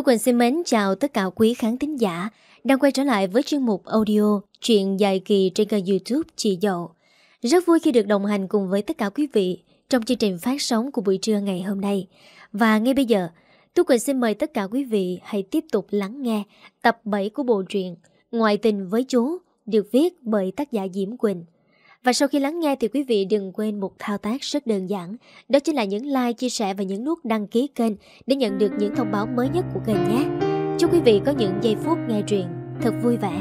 Quỳnh xin mến chào tất cả quý khán thính giả đang quay trở lại với chuyên mục audio truyện dài kỳ trên kênh YouTube Chị Dậu. Rất vui khi được đồng hành cùng với tất cả quý vị trong chương trình phát sóng của buổi trưa ngày hôm nay. Và ngay bây giờ, Tú Quỳnh xin mời tất cả quý vị hãy tiếp tục lắng nghe tập 7 của bộ truyện Ngoại tình với chú được viết bởi tác giả Diễm Quỳnh. Và sau khi lắng nghe thì quý vị đừng quên một thao tác rất đơn giản, đó chính là nhấn like, chia sẻ và nhấn nút đăng ký kênh để nhận được những thông báo mới nhất của kênh nhé. Chúc quý vị có những giây phút nghe truyện thật vui vẻ.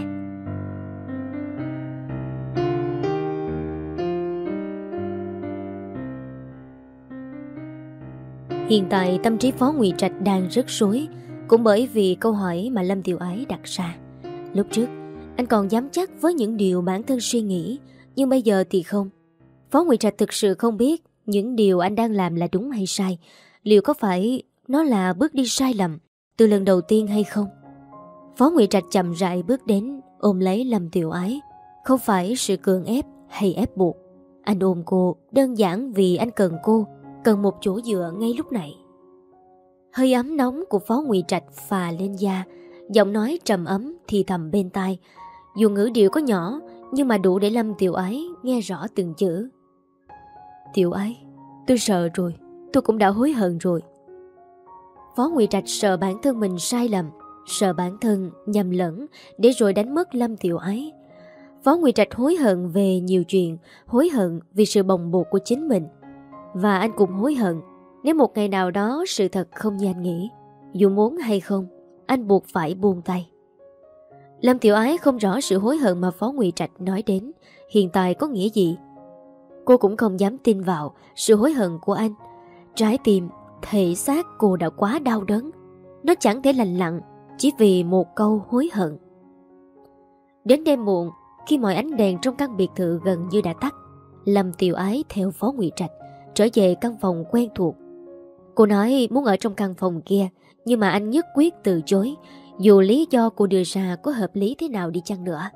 Hiện tại tâm trí Phó Ngụy Trạch đang rất rối, cũng bởi vì câu hỏi mà Lâm Tiểu Ái đặt ra. Lúc trước, anh còn dám chắc với những điều bản thân suy nghĩ, nhưng bây giờ thì không. Phó Ngụy Trạch thực sự không biết những điều anh đang làm là đúng hay sai. Liệu có phải nó là bước đi sai lầm từ lần đầu tiên hay không? Phó Ngụy Trạch chậm rãi bước đến, ôm lấy Lâm Tiểu Ái. Không phải sự cường ép hay ép buộc. Anh ôm cô đơn giản vì anh cần cô, cần một chỗ dựa ngay lúc này. Hơi ấm nóng của Phó Ngụy Trạch phà lên da, giọng nói trầm ấm thì thầm bên tai. Dù ngữ điệu có nhỏ, nhưng mà đủ để Lâm Tiểu Ái nghe rõ từng chữ. Tiểu Ái, tôi sợ rồi, tôi cũng đã hối hận rồi. Phó Ngụy Trạch sợ bản thân mình sai lầm, sợ bản thân nhầm lẫn để rồi đánh mất Lâm Tiểu Ái. Phó Ngụy Trạch hối hận về nhiều chuyện, hối hận vì sự bồng bột của chính mình. Và anh cũng hối hận nếu một ngày nào đó sự thật không như anh nghĩ. Dù muốn hay không, anh buộc phải buông tay. Lâm Tiểu Ái không rõ sự hối hận mà Phó Ngụy Trạch nói đến hiện tại có nghĩa gì. Cô cũng không dám tin vào sự hối hận của anh. Trái tim, thể xác cô đã quá đau đớn. Nó chẳng thể lành lặn chỉ vì một câu hối hận. Đến đêm muộn, khi mọi ánh đèn trong căn biệt thự gần như đã tắt, Lâm Tiểu Ái theo Phó Ngụy Trạch trở về căn phòng quen thuộc. Cô nói muốn ở trong căn phòng kia, nhưng mà anh nhất quyết từ chối, dù lý do cô đưa ra có hợp lý thế nào đi chăng nữa.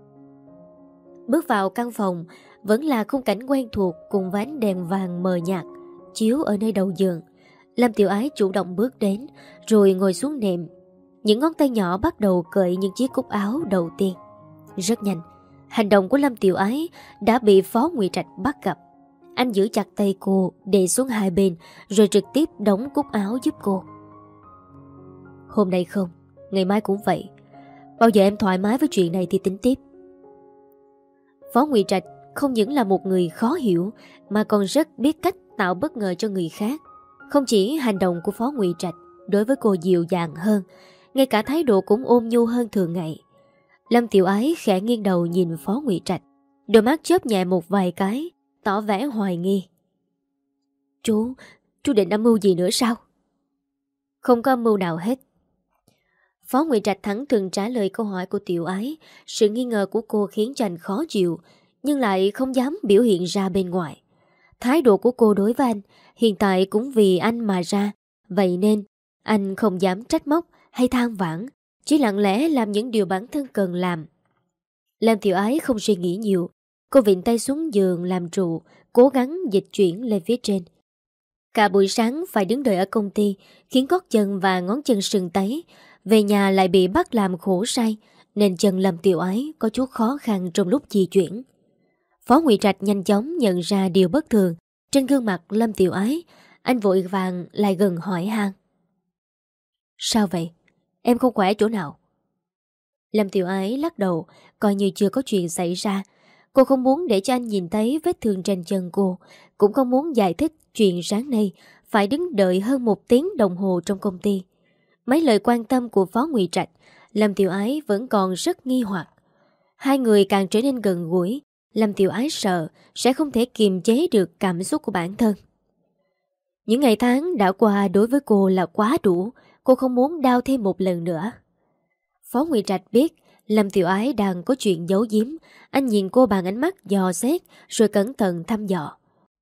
Bước vào căn phòng vẫn là khung cảnh quen thuộc cùng với ánh đèn vàng mờ nhạt chiếu ở nơi đầu giường. Lâm Tiểu Ái chủ động bước đến rồi ngồi xuống nệm. Những ngón tay nhỏ bắt đầu cởi những chiếc cúc áo đầu tiên. Rất nhanh, hành động của Lâm Tiểu Ái đã bị Phó Ngụy Trạch bắt gặp. Anh giữ chặt tay cô, để xuống hai bên rồi trực tiếp đóng cúc áo giúp cô. Hôm nay không, ngày mai cũng vậy. Bao giờ em thoải mái với chuyện này thì tính tiếp. Phó Ngụy Trạch không những là một người khó hiểu mà còn rất biết cách tạo bất ngờ cho người khác. Không chỉ hành động của Phó Ngụy Trạch đối với cô dịu dàng hơn, ngay cả thái độ cũng ôn nhu hơn thường ngày. Lâm Tiểu Ái khẽ nghiêng đầu nhìn Phó Ngụy Trạch, đôi mắt chớp nhẹ một vài cái, tỏ vẻ hoài nghi. Chú định âm mưu gì nữa sao? Không có âm mưu nào hết. Phó Ngụy Trạch thẳng thừng trả lời câu hỏi của Tiểu Ái. Sự nghi ngờ của cô khiến cho anh khó chịu, nhưng lại không dám biểu hiện ra bên ngoài. Thái độ của cô đối với anh hiện tại cũng vì anh mà ra, vậy nên anh không dám trách móc hay than vãn, chỉ lặng lẽ làm những điều bản thân cần làm. Lâm Tiểu Ái không suy nghĩ nhiều. Cô vịn tay xuống giường làm trụ, cố gắng dịch chuyển lên phía trên. Cả buổi sáng phải đứng đợi ở công ty, khiến gót chân và ngón chân sưng tấy. Về nhà lại bị bắt làm khổ sai, nên chân Lâm Tiểu Ái có chút khó khăn trong lúc di chuyển. Phó Ngụy Trạch nhanh chóng nhận ra điều bất thường trên gương mặt Lâm Tiểu Ái. Anh vội vàng lại gần hỏi han. Sao vậy? Em không khỏe chỗ nào? Lâm Tiểu Ái lắc đầu, coi như chưa có chuyện xảy ra. Cô không muốn để cho anh nhìn thấy vết thương trên chân cô, cũng không muốn giải thích chuyện sáng nay phải đứng đợi hơn 1 tiếng đồng hồ trong công ty. Mấy lời quan tâm của Phó Ngụy Trạch, Lâm Tiểu Ái vẫn còn rất nghi hoặc. Hai người càng trở nên gần gũi, Lâm Tiểu Ái sợ sẽ không thể kiềm chế được cảm xúc của bản thân. Những ngày tháng đã qua đối với cô là quá đủ, cô không muốn đau thêm một lần nữa. Phó Ngụy Trạch biết Lâm Tiểu Ái đang có chuyện giấu giếm. Anh nhìn cô bằng ánh mắt dò xét rồi cẩn thận thăm dò.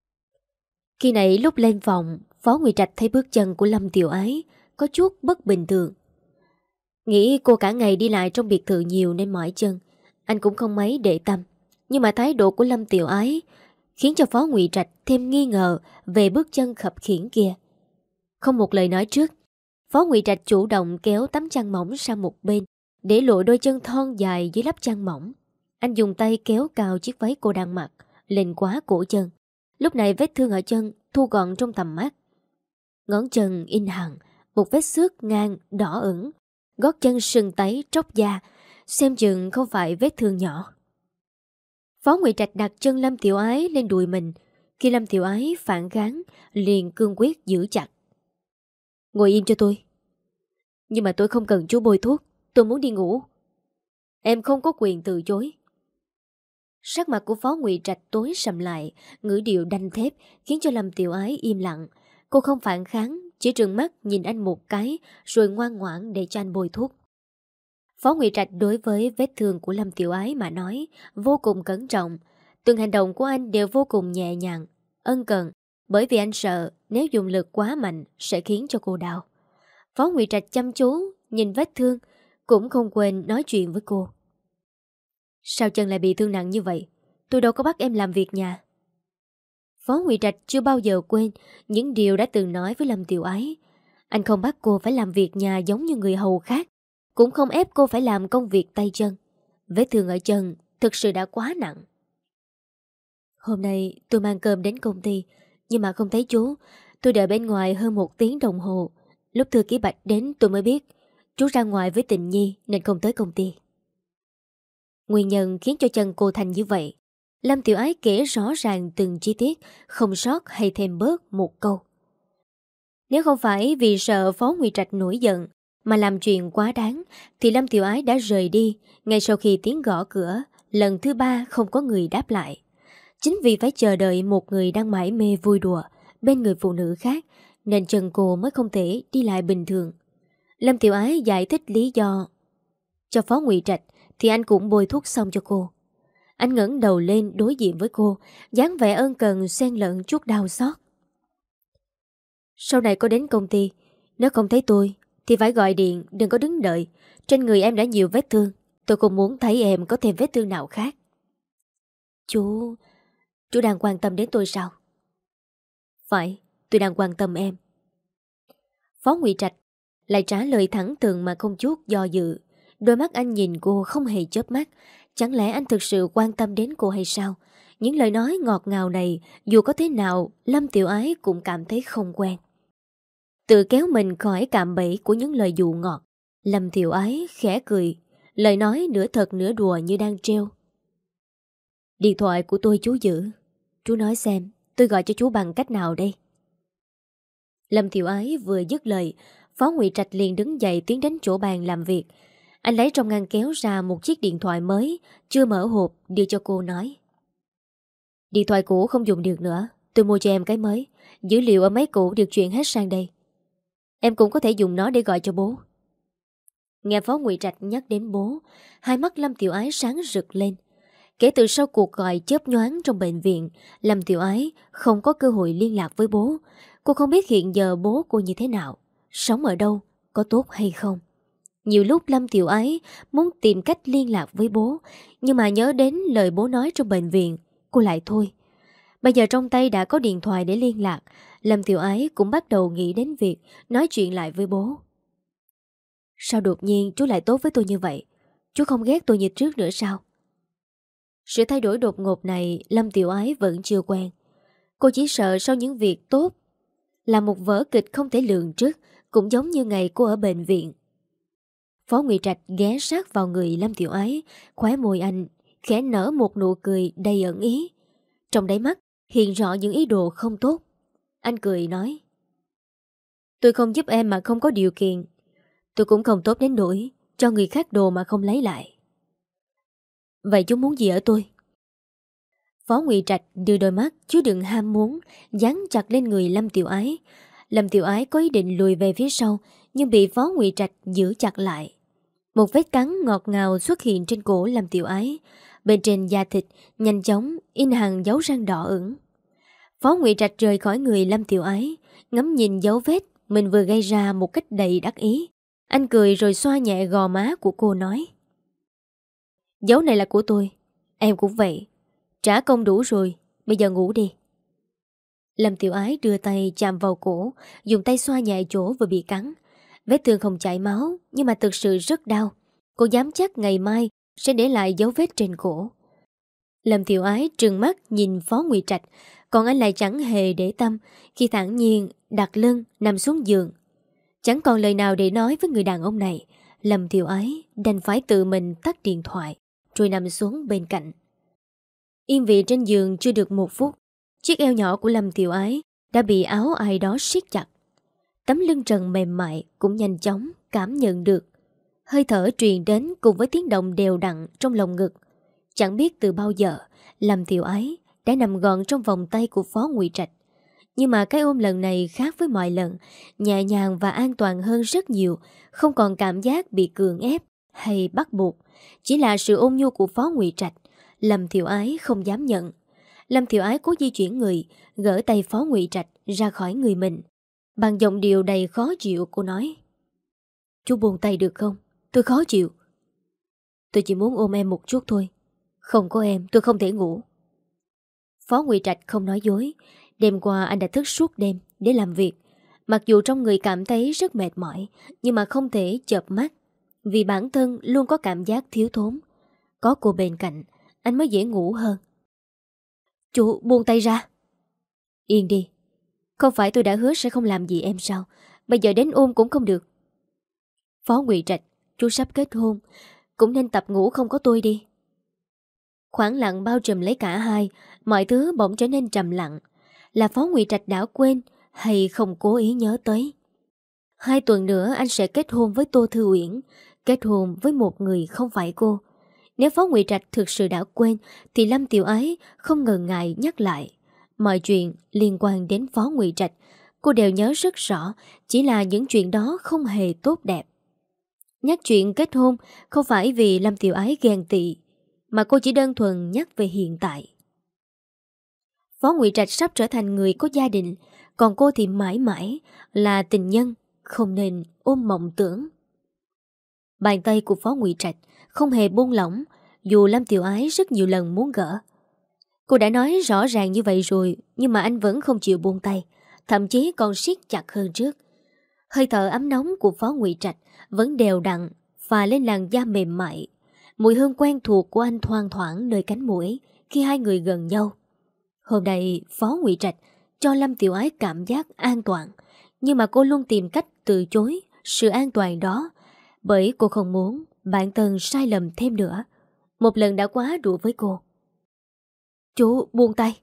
Khi nãy lúc lên phòng, Phó Ngụy Trạch thấy bước chân của Lâm Tiểu Ái có chút bất bình thường. Nghĩ cô cả ngày đi lại trong biệt thự nhiều nên mỏi chân, anh cũng không mấy để tâm. Nhưng mà thái độ của Lâm Tiểu Ái khiến cho Phó Ngụy Trạch thêm nghi ngờ về bước chân khập khiễng kia. Không một lời nói trước, Phó Ngụy Trạch chủ động kéo tấm chăn mỏng sang một bên, để lộ đôi chân thon dài dưới lớp chăn mỏng. Anh dùng tay kéo cao chiếc váy cô đang mặc lên quá cổ chân. Lúc này vết thương ở chân thu gọn trong tầm mắt. Ngón chân in hằn, một vết xước ngang đỏ ửng, gót chân sưng tấy tróc da, xem chừng không phải vết thương nhỏ. Phó Ngụy Trạch đặt chân Lâm Tiểu Ái lên đùi mình. Khi Lâm Tiểu Ái phản kháng, liền cương quyết giữ chặt. Ngồi im cho tôi. Nhưng mà tôi không cần chú bôi thuốc, tôi muốn đi ngủ. Em không có quyền từ chối. Sắc mặt của Phó Ngụy Trạch tối sầm lại, ngữ điệu đanh thép khiến cho Lâm Tiểu Ái im lặng. Cô không phản kháng, chỉ trừng mắt nhìn anh một cái rồi ngoan ngoãn để cho anh bôi thuốc. Phó Ngụy Trạch đối với vết thương của Lâm Tiểu Ái mà nói vô cùng cẩn trọng. Từng hành động của anh đều vô cùng nhẹ nhàng, ân cần, bởi vì anh sợ nếu dùng lực quá mạnh sẽ khiến cho cô đau. Phó Ngụy Trạch chăm chú nhìn vết thương, cũng không quên nói chuyện với cô. Sao chân lại bị thương nặng như vậy? Tôi đâu có bắt em làm việc nhà. Phó Ngụy Trạch chưa bao giờ quên những điều đã từng nói với Lâm Tiểu Ái. Anh không bắt cô phải làm việc nhà giống như người hầu khác, cũng không ép cô phải làm công việc tay chân. Vết thương ở chân thực sự đã quá nặng. Hôm nay tôi mang cơm đến công ty, nhưng mà không thấy chú. Tôi đợi bên ngoài hơn 1 tiếng đồng hồ. Lúc thư ký Bạch đến tôi mới biết chú ra ngoài với Tình Nhi nên không tới công ty. Nguyên nhân khiến cho chân cô thành như vậy, Lâm Tiểu Ái kể rõ ràng từng chi tiết, không sót hay thêm bớt một câu. Nếu không phải vì sợ Phó Ngụy Trạch nổi giận mà làm chuyện quá đáng, thì Lâm Tiểu Ái đã rời đi ngay sau khi tiếng gõ cửa lần thứ 3 không có người đáp lại. Chính vì phải chờ đợi một người đang mải mê vui đùa bên người phụ nữ khác nên chân cô mới không thể đi lại bình thường. Lâm Tiểu Ái giải thích lý do cho Phó Ngụy Trạch thì anh cũng bôi thuốc xong cho cô. Anh ngẩng đầu lên đối diện với cô, dáng vẻ ân cần xen lẫn chút đau xót. Sau này có đến công ty, nếu không thấy tôi thì phải gọi điện, đừng có đứng đợi. Trên người em đã nhiều vết thương, tôi không muốn thấy em có thêm vết thương nào khác. Chú đang quan tâm đến tôi sao? Phải, tôi đang quan tâm em. Phó Ngụy Trạch lại trả lời thẳng thừng mà không chút do dự. Đôi mắt anh nhìn cô không hề chớp mắt. Chẳng lẽ anh thực sự quan tâm đến cô hay sao? Những lời nói ngọt ngào này dù có thế nào Lâm Tiểu Ái cũng cảm thấy không quen. Tự kéo mình khỏi cạm bẫy của những lời dụ ngọt, Lâm Tiểu Ái khẽ cười, lời nói nửa thật nửa đùa như đang trêu. Điện thoại của tôi chú giữ. Chú nói xem tôi gọi cho chú bằng cách nào đây? Lâm Tiểu Ái vừa dứt lời, Phó Ngụy Trạch liền đứng dậy tiến đến chỗ bàn làm việc. Anh lấy trong ngăn kéo ra một chiếc điện thoại mới, chưa mở hộp, đưa cho cô nói. Điện thoại cũ không dùng được nữa, tôi mua cho em cái mới. Dữ liệu ở máy cũ được chuyển hết sang đây. Em cũng có thể dùng nó để gọi cho bố. Nghe Phó Ngụy Trạch nhắc đến bố, hai mắt Lâm Tiểu Ái sáng rực lên. Kể từ sau cuộc gọi chớp nhoáng trong bệnh viện, Lâm Tiểu Ái không có cơ hội liên lạc với bố. Cô không biết hiện giờ bố cô như thế nào, sống ở đâu, có tốt hay không. Nhiều lúc Lâm Tiểu Ái muốn tìm cách liên lạc với bố, nhưng mà nhớ đến lời bố nói trong bệnh viện, cô lại thôi. Bây giờ trong tay đã có điện thoại để liên lạc, Lâm Tiểu Ái cũng bắt đầu nghĩ đến việc nói chuyện lại với bố. Sao đột nhiên chú lại tốt với tôi như vậy? Chú không ghét tôi như trước nữa sao? Sự thay đổi đột ngột này Lâm Tiểu Ái vẫn chưa quen. Cô chỉ sợ sau những việc tốt là một vở kịch không thể lường trước, cũng giống như ngày cô ở bệnh viện. Phó Ngụy Trạch ghé sát vào người Lâm Tiểu Ái, khóe môi anh khẽ nở một nụ cười đầy ẩn ý. Trong đáy mắt hiện rõ những ý đồ không tốt. Anh cười nói: Tôi không giúp em mà không có điều kiện. Tôi cũng không tốt đến nỗi cho người khác đồ mà không lấy lại. Vậy chú muốn gì ở tôi? Phó Ngụy Trạch đưa đôi mắt chứa đựng ham muốn dán chặt lên người Lâm Tiểu Ái. Lâm Tiểu Ái có ý định lùi về phía sau, nhưng bị Phó Ngụy Trạch giữ chặt lại. Một vết cắn ngọt ngào xuất hiện trên cổ Lâm Tiểu Ái. Bên trên da thịt nhanh chóng in hàng dấu răng đỏ ửng. Phó Ngụy Trạch rời khỏi người Lâm Tiểu Ái, ngắm nhìn dấu vết mình vừa gây ra một cách đầy đắc ý. Anh cười rồi xoa nhẹ gò má của cô nói: Dấu này là của tôi, em cũng vậy. Trả công đủ rồi, bây giờ ngủ đi. Lâm Tiểu Ái đưa tay chạm vào cổ, dùng tay xoa nhẹ chỗ vừa bị cắn. Vết thương không chảy máu, nhưng mà thực sự rất đau. Cô dám chắc ngày mai sẽ để lại dấu vết trên cổ. Lâm Tiểu Ái trừng mắt nhìn Phó Ngụy Trạch, còn anh lại chẳng hề để tâm khi thản nhiên đặt lưng nằm xuống giường. Chẳng còn lời nào để nói với người đàn ông này. Lâm Tiểu Ái đành phải tự mình tắt điện thoại rồi nằm xuống bên cạnh. Yên vị trên giường chưa được 1 phút, chiếc eo nhỏ của Lâm Tiểu Ái đã bị áo ai đó siết chặt. Tấm lưng trần mềm mại cũng nhanh chóng cảm nhận được hơi thở truyền đến cùng với tiếng động đều đặn trong lồng ngực. Chẳng biết từ bao giờ Lâm Tiểu Ái đã nằm gọn trong vòng tay của Phó Ngụy Trạch. Nhưng mà cái ôm lần này khác với mọi lần, nhẹ nhàng và an toàn hơn rất nhiều, không còn cảm giác bị cưỡng ép hay bắt buộc. Chỉ là sự ôn nhu của Phó Ngụy Trạch, Lâm Tiểu Ái không dám nhận. Lâm Tiểu Ái cố di chuyển người, gỡ tay Phó Ngụy Trạch ra khỏi người mình. Bằng giọng điệu đầy khó chịu cô nói: "Chú buông tay được không? Tôi khó chịu. Tôi chỉ muốn ôm em một chút thôi. Không có em tôi không thể ngủ." Phó Ngụy Trạch không nói dối. Đêm qua anh đã thức suốt đêm để làm việc. Mặc dù trong người cảm thấy rất mệt mỏi, nhưng mà không thể chợp mắt, vì bản thân luôn có cảm giác thiếu thốn. Có cô bên cạnh, anh mới dễ ngủ hơn. "Chú buông tay ra." "Yên đi. Không phải tôi đã hứa sẽ không làm gì em sao? Bây giờ đến ôm cũng không được." "Phó Ngụy Trạch, chú sắp kết hôn, cũng nên tập ngủ không có tôi đi." Khoảng lặng bao trùm lấy cả hai, mọi thứ bỗng trở nên trầm lặng. Là Phó Ngụy Trạch đã quên hay không cố ý nhớ tới? 2 tuần nữa anh sẽ kết hôn với Tô Thư Uyển, kết hôn với một người không phải cô. Nếu Phó Ngụy Trạch thực sự đã quên thì Lâm Tiểu Ái không ngần ngại nhắc lại. Mọi chuyện liên quan đến Phó Ngụy Trạch cô đều nhớ rất rõ, chỉ là những chuyện đó không hề tốt đẹp. Nhắc chuyện kết hôn không phải vì Lâm Tiểu Ái ghen tị, mà cô chỉ đơn thuần nhắc về hiện tại. Phó Ngụy Trạch sắp trở thành người có gia đình, còn cô thì mãi mãi là tình nhân, không nên ôm mộng tưởng. Bàn tay của Phó Ngụy Trạch không hề buông lỏng, dù Lâm Tiểu Ái rất nhiều lần muốn gỡ. Cô đã nói rõ ràng như vậy rồi, nhưng mà anh vẫn không chịu buông tay, thậm chí còn siết chặt hơn trước. Hơi thở ấm nóng của Phó Ngụy Trạch vẫn đều đặn phà lên làn da mềm mại. Mùi hương quen thuộc của anh thoang thoảng nơi cánh mũi khi hai người gần nhau. Hôm nay Phó Ngụy Trạch cho Lâm Tiểu Ái cảm giác an toàn, nhưng mà cô luôn tìm cách từ chối sự an toàn đó, bởi cô không muốn bản thân sai lầm thêm nữa. Một lần đã quá đủ với cô. "Chú buông tay."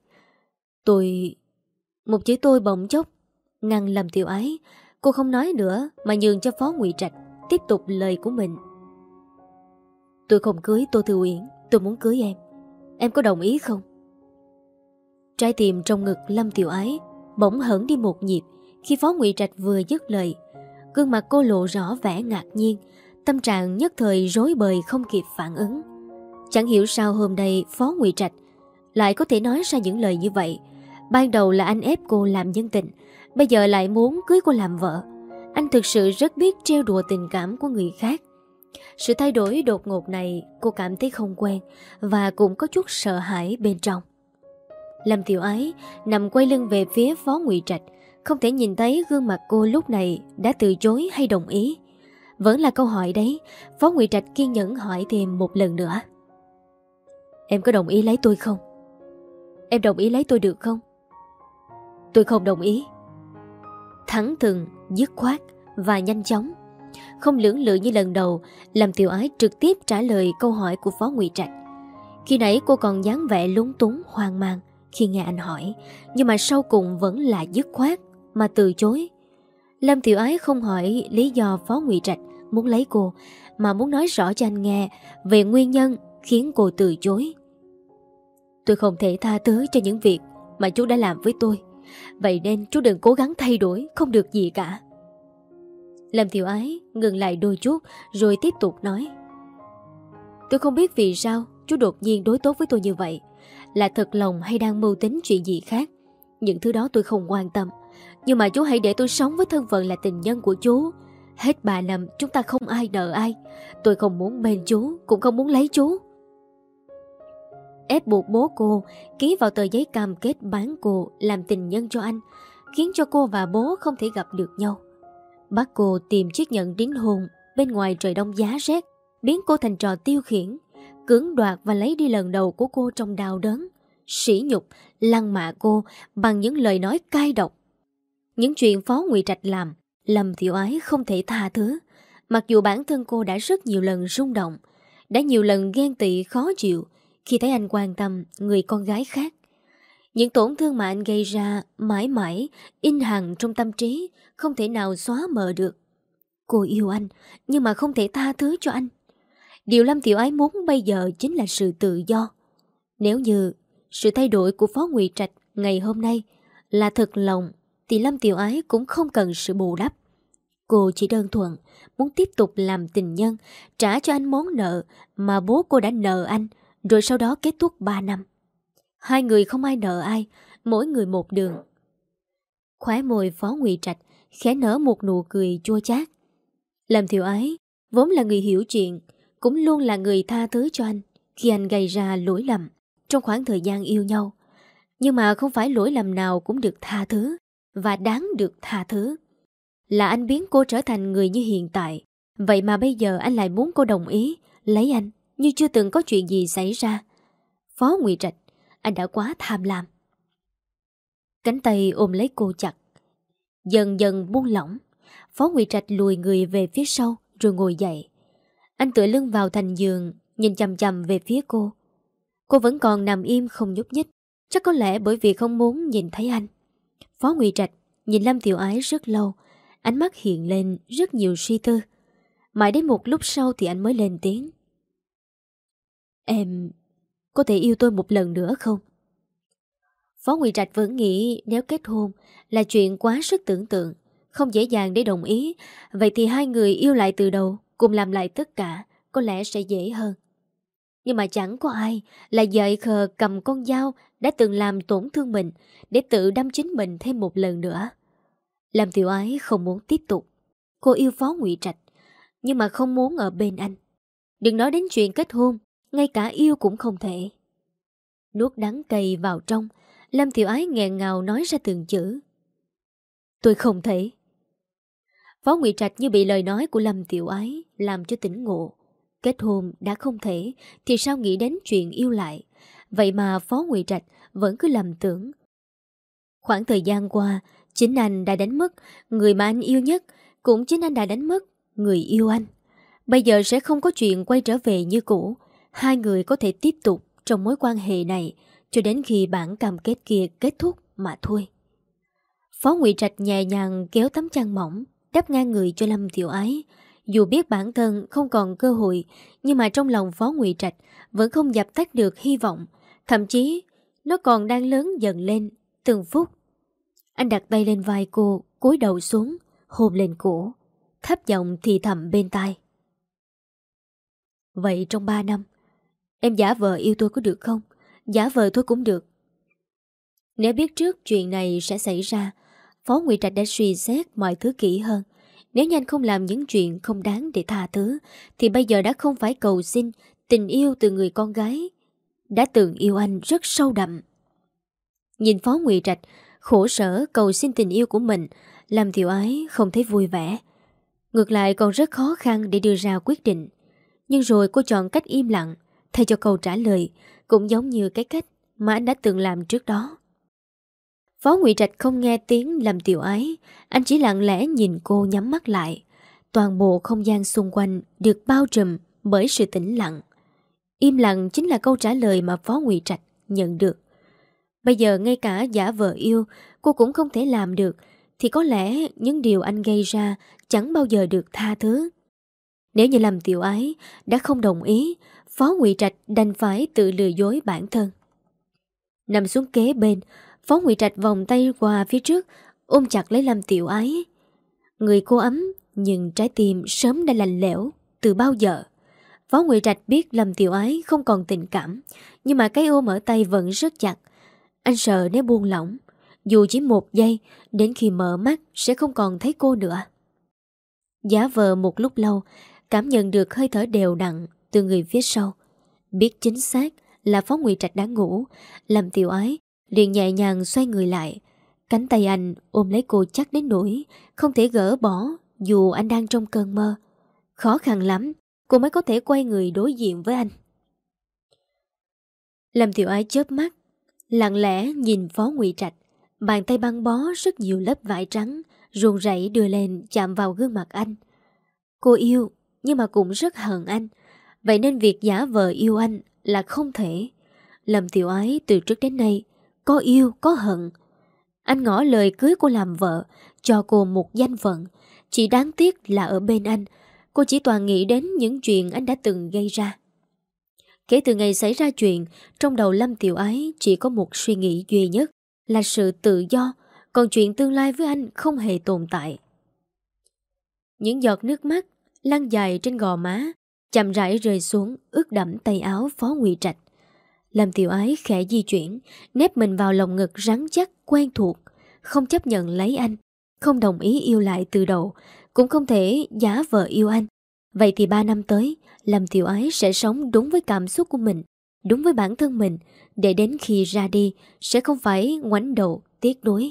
Một chữ tôi bỗng chốc ngăn Lâm Tiểu Ái. Cô không nói nữa mà nhường cho Phó Ngụy Trạch tiếp tục lời của mình. "Tôi không cưới Tô Thư Uyển, tôi muốn cưới em. Em có đồng ý không?" Trái tim trong ngực Lâm Tiểu Ái bỗng hẫng đi một nhịp khi Phó Ngụy Trạch vừa dứt lời. Gương mặt cô lộ rõ vẻ ngạc nhiên, tâm trạng nhất thời rối bời không kịp phản ứng. Chẳng hiểu sao hôm nay Phó Ngụy Trạch lại có thể nói ra những lời như vậy. Ban đầu là anh ép cô làm nhân tình, bây giờ lại muốn cưới cô làm vợ. Anh thực sự rất biết trêu đùa tình cảm của người khác. Sự thay đổi đột ngột này cô cảm thấy không quen và cũng có chút sợ hãi bên trong. Lâm Tiểu Ái nằm quay lưng về phía Phó Ngụy Trạch, không thể nhìn thấy gương mặt cô lúc này đã từ chối hay đồng ý. Vẫn là câu hỏi đấy. Phó Ngụy Trạch kiên nhẫn hỏi thêm một lần nữa. "Em có đồng ý lấy tôi không? Em đồng ý lấy tôi được không?" "Tôi không đồng ý." Thẳng thừng, dứt khoát và nhanh chóng. Không lưỡng lự như lần đầu, Lâm Tiểu Ái trực tiếp trả lời câu hỏi của Phó Ngụy Trạch. Khi nãy cô còn dáng vẻ lúng túng hoang mang khi nghe anh hỏi, nhưng mà sau cùng vẫn là dứt khoát mà từ chối. Lâm Tiểu Ái không hỏi lý do Phó Ngụy Trạch muốn lấy cô, mà muốn nói rõ cho anh nghe về nguyên nhân khiến cô từ chối. "Tôi không thể tha thứ cho những việc mà chú đã làm với tôi, vậy nên chú đừng cố gắng thay đổi, không được gì cả." Lâm Tiểu Ái ngừng lại đôi chút rồi tiếp tục nói. "Tôi không biết vì sao chú đột nhiên đối tốt với tôi như vậy, là thật lòng hay đang mưu tính chuyện gì khác. Những thứ đó tôi không quan tâm, nhưng mà chú hãy để tôi sống với thân phận là tình nhân của chú. Hết 3 năm chúng ta không ai nợ ai. Tôi không muốn bên chú, cũng không muốn lấy chú." Ép buộc bố cô ký vào tờ giấy cam kết bán cô làm tình nhân cho anh, khiến cho cô và bố không thể gặp được nhau. bắt cô tìm chiếc nhẫn đính hôn bên ngoài trời đông giá rét, biến cô thành trò tiêu khiển, cưỡng đoạt và lấy đi lần đầu của cô trong đau đớn, sỉ nhục, lăng mạ cô bằng những lời nói cay độc. Những chuyện Phó Ngụy Trạch làm, Lâm Tiểu Ái không thể tha thứ. Mặc dù bản thân cô đã rất nhiều lần rung động, đã nhiều lần ghen tị khó chịu khi thấy anh quan tâm người con gái khác. Những tổn thương mà anh gây ra mãi mãi in hằn trong tâm trí, không thể nào xóa mờ được. Cô yêu anh, nhưng mà không thể tha thứ cho anh. Điều Lâm Tiểu Ái muốn bây giờ chính là sự tự do. Nếu như sự thay đổi của Phó Ngụy Trạch ngày hôm nay là thật lòng, thì Lâm Tiểu Ái cũng không cần sự bù đắp. Cô chỉ đơn thuần muốn tiếp tục làm tình nhân, trả cho anh món nợ mà bố cô đã nợ anh, rồi sau đó kết thúc 3 năm. Hai người không ai nợ ai, mỗi người một đường. Khóe môi Phó Ngụy Trạch khẽ nở một nụ cười chua chát. Lâm Tiểu Ái vốn là người hiểu chuyện, cũng luôn là người tha thứ cho anh khi anh gây ra lỗi lầm trong khoảng thời gian yêu nhau. Nhưng mà không phải lỗi lầm nào cũng được tha thứ và đáng được tha thứ. Là anh biến cô trở thành người như hiện tại, vậy mà bây giờ anh lại muốn cô đồng ý lấy anh như chưa từng có chuyện gì xảy ra. Phó Ngụy Trạch, anh đã quá tham lam. Cánh tay ôm lấy cô chặt, dần dần buông lỏng. Phó Ngụy Trạch lùi người về phía sau rồi ngồi dậy. Anh tựa lưng vào thành giường, nhìn chằm chằm về phía cô. Cô vẫn còn nằm im không nhúc nhích, chắc có lẽ bởi vì không muốn nhìn thấy anh. Phó Ngụy Trạch nhìn Lâm Tiểu Ái rất lâu, ánh mắt hiện lên rất nhiều suy tư. Mãi đến một lúc sau thì anh mới lên tiếng. Em có thể yêu tôi một lần nữa không? Phó Ngụy Trạch vẫn nghĩ nếu kết hôn là chuyện quá sức tưởng tượng, không dễ dàng để đồng ý. Vậy thì hai người yêu lại từ đầu, cùng làm lại tất cả, có lẽ sẽ dễ hơn. Nhưng mà chẳng có ai là dại khờ cầm con dao đã từng làm tổn thương mình để tự đâm chính mình thêm một lần nữa. Lâm Tiểu Ái không muốn tiếp tục. Cô yêu Phó Ngụy Trạch, nhưng mà không muốn ở bên anh. Đừng nói đến chuyện kết hôn, ngay cả yêu cũng không thể. Nuốt đắng cay vào trong, Lâm Tiểu Ái nghẹn ngào nói ra từng chữ. Tôi không thể. Phó Ngụy Trạch như bị lời nói của Lâm Tiểu Ái làm cho tỉnh ngộ. Kết hôn đã không thể thì sao nghĩ đến chuyện yêu lại. Vậy mà Phó Ngụy Trạch vẫn cứ lầm tưởng. Khoảng thời gian qua, chính anh đã đánh mất người mà anh yêu nhất, cũng chính anh đã đánh mất người yêu anh. Bây giờ sẽ không có chuyện quay trở về như cũ. Hai người có thể tiếp tục trong mối quan hệ này cho đến khi bản cam kết kia kết thúc mà thôi. Phó Ngụy Trạch nhẹ nhàng kéo tấm chăn mỏng đắp ngang người cho Lâm Tiểu Ái. Dù biết bản thân không còn cơ hội, nhưng mà trong lòng Phó Ngụy Trạch vẫn không dập tắt được hy vọng. Thậm chí nó còn đang lớn dần lên từng phút. Anh đặt tay lên vai cô, cúi đầu xuống, hôn lên cổ, thấp giọng thì thầm bên tai. Vậy trong 3 năm em giả vờ yêu tôi có được không? Giả vờ thôi cũng được. Nếu biết trước chuyện này sẽ xảy ra, Phó Ngụy Trạch đã suy xét mọi thứ kỹ hơn. Nếu như anh không làm những chuyện không đáng để tha thứ, thì bây giờ đã không phải cầu xin tình yêu từ người con gái đã từng yêu anh rất sâu đậm. Nhìn Phó Ngụy Trạch khổ sở cầu xin tình yêu của mình, Lâm Tiểu Ái không thấy vui vẻ. Ngược lại còn rất khó khăn để đưa ra quyết định. Nhưng rồi cô chọn cách im lặng thay cho câu trả lời, cũng giống như cái cách mà anh đã từng làm trước đó. Phó Ngụy Trạch không nghe tiếng Lâm Tiểu Ái, anh chỉ lặng lẽ nhìn cô nhắm mắt lại. Toàn bộ không gian xung quanh được bao trùm bởi sự tĩnh lặng. Im lặng chính là câu trả lời mà Phó Ngụy Trạch nhận được. Bây giờ ngay cả giả vờ yêu cô cũng không thể làm được, thì có lẽ những điều anh gây ra chẳng bao giờ được tha thứ. Nếu như Lâm Tiểu Ái đã không đồng ý, Phó Ngụy Trạch đành phải tự lừa dối bản thân. Nằm xuống kế bên, Phó Ngụy Trạch vòng tay qua phía trước, ôm chặt lấy Lâm Tiểu Ái. Người cô ấm, nhưng trái tim sớm đã lạnh lẽo từ bao giờ. Phó Ngụy Trạch biết Lâm Tiểu Ái không còn tình cảm, nhưng mà cái ôm ở tay vẫn rất chặt. Anh sợ nếu buông lỏng, dù chỉ 1 giây, đến khi mở mắt sẽ không còn thấy cô nữa. Giả vờ một lúc lâu, cảm nhận được hơi thở đều đặn từ người phía sau. Biết chính xác là Phó Ngụy Trạch đã ngủ, Lâm Tiểu Ái liền nhẹ nhàng xoay người lại. Cánh tay anh ôm lấy cô chắc đến nỗi không thể gỡ bỏ dù anh đang trong cơn mơ. Khó khăn lắm cô mới có thể quay người đối diện với anh. Lâm Tiểu Ái chớp mắt, lặng lẽ nhìn Phó Ngụy Trạch. Bàn tay băng bó rất nhiều lớp vải trắng, run rẩy đưa lên chạm vào gương mặt anh. Cô yêu, nhưng mà cũng rất hận anh. Vậy nên việc giả vờ yêu anh là không thể. Lâm Tiểu Ái từ trước đến nay có yêu, có hận. Anh ngỏ lời cưới cô làm vợ, cho cô một danh phận. Chỉ đáng tiếc là ở bên anh, cô chỉ toàn nghĩ đến những chuyện anh đã từng gây ra. Kể từ ngày xảy ra chuyện, trong đầu Lâm Tiểu Ái chỉ có một suy nghĩ duy nhất là sự tự do, còn chuyện tương lai với anh không hề tồn tại. Những giọt nước mắt lăn dài trên gò má, chậm rãi rơi xuống ướt đẫm tay áo Phó Ngụy Trạch. Lâm Tiểu Ái khẽ di chuyển, nép mình vào lồng ngực rắn chắc quen thuộc, không chấp nhận lấy anh, không đồng ý yêu lại từ đầu, cũng không thể giả vờ yêu anh. Vậy thì 3 năm tới, Lâm Tiểu Ái sẽ sống đúng với cảm xúc của mình, đúng với bản thân mình, để đến khi ra đi sẽ không phải ngoảnh đầu tiếc nuối.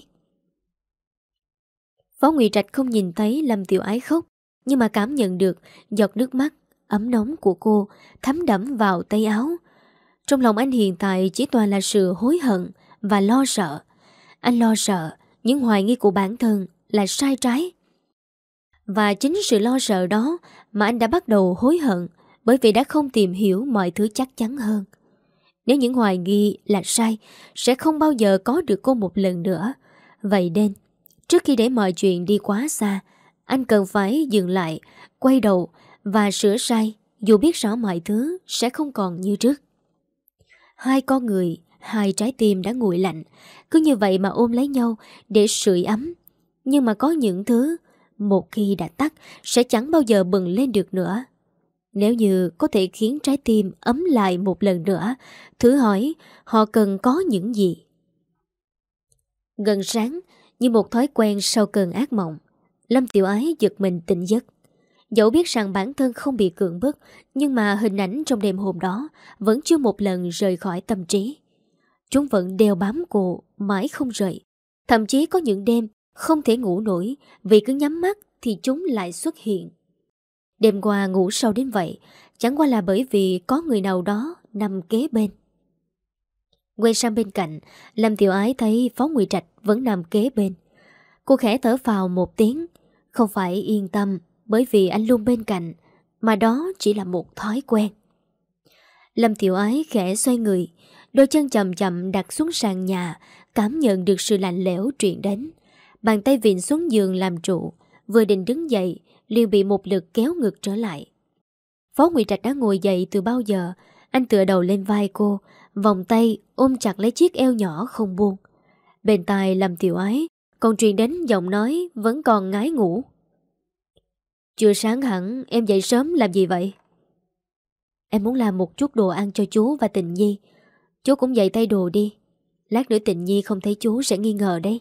Phó Ngụy Trạch không nhìn thấy Lâm Tiểu Ái khóc, nhưng mà cảm nhận được giọt nước mắt ấm nóng của cô thấm đẫm vào tay áo. Trong lòng anh hiện tại chỉ toàn là sự hối hận và lo sợ. Anh lo sợ những hoài nghi của bản thân là sai trái. Và chính sự lo sợ đó mà anh đã bắt đầu hối hận, bởi vì đã không tìm hiểu mọi thứ chắc chắn hơn. Nếu những hoài nghi là sai, sẽ không bao giờ có được cô một lần nữa. Vậy nên, trước khi để mọi chuyện đi quá xa, anh cần phải dừng lại, quay đầu và sửa sai, dù biết rõ mọi thứ sẽ không còn như trước. Hai con người, hai trái tim đã nguội lạnh, cứ như vậy mà ôm lấy nhau để sưởi ấm. Nhưng mà có những thứ, một khi đã tắt, sẽ chẳng bao giờ bừng lên được nữa. Nếu như có thể khiến trái tim ấm lại một lần nữa, thử hỏi họ cần có những gì? Gần sáng, như một thói quen sau cơn ác mộng, Lâm Tiểu Ái giật mình tỉnh giấc. Dẫu biết rằng bản thân không bị cưỡng bức, nhưng mà hình ảnh trong đêm hôm đó vẫn chưa một lần rời khỏi tâm trí. Chúng vẫn đeo bám cô mãi không rời. Thậm chí có những đêm không thể ngủ nổi, vì cứ nhắm mắt thì chúng lại xuất hiện. Đêm qua ngủ sâu đến vậy, chẳng qua là bởi vì có người nào đó nằm kế bên. Quay sang bên cạnh, Lâm Tiểu Ái thấy Phó Ngụy Trạch vẫn nằm kế bên. Cô khẽ thở phào một tiếng, không phải yên tâm bởi vì anh luôn bên cạnh, mà đó chỉ là một thói quen. Lâm Tiểu Ái khẽ xoay người, đôi chân chậm chậm đặt xuống sàn nhà, cảm nhận được sự lạnh lẽo truyền đến. Bàn tay vịn xuống giường làm trụ, vừa định đứng dậy liền bị một lực kéo ngược trở lại. Phó Ngụy Trạch đã ngồi dậy từ bao giờ. Anh tựa đầu lên vai cô, vòng tay ôm chặt lấy chiếc eo nhỏ không buông. Bên tai Lâm Tiểu Ái còn truyền đến giọng nói vẫn còn ngái ngủ. Chưa sáng hẳn, em dậy sớm làm gì vậy? Em muốn làm một chút đồ ăn cho chú và Tịnh Nhi. Chú cũng dậy thay đồ đi, lát nữa Tịnh Nhi không thấy chú sẽ nghi ngờ đấy.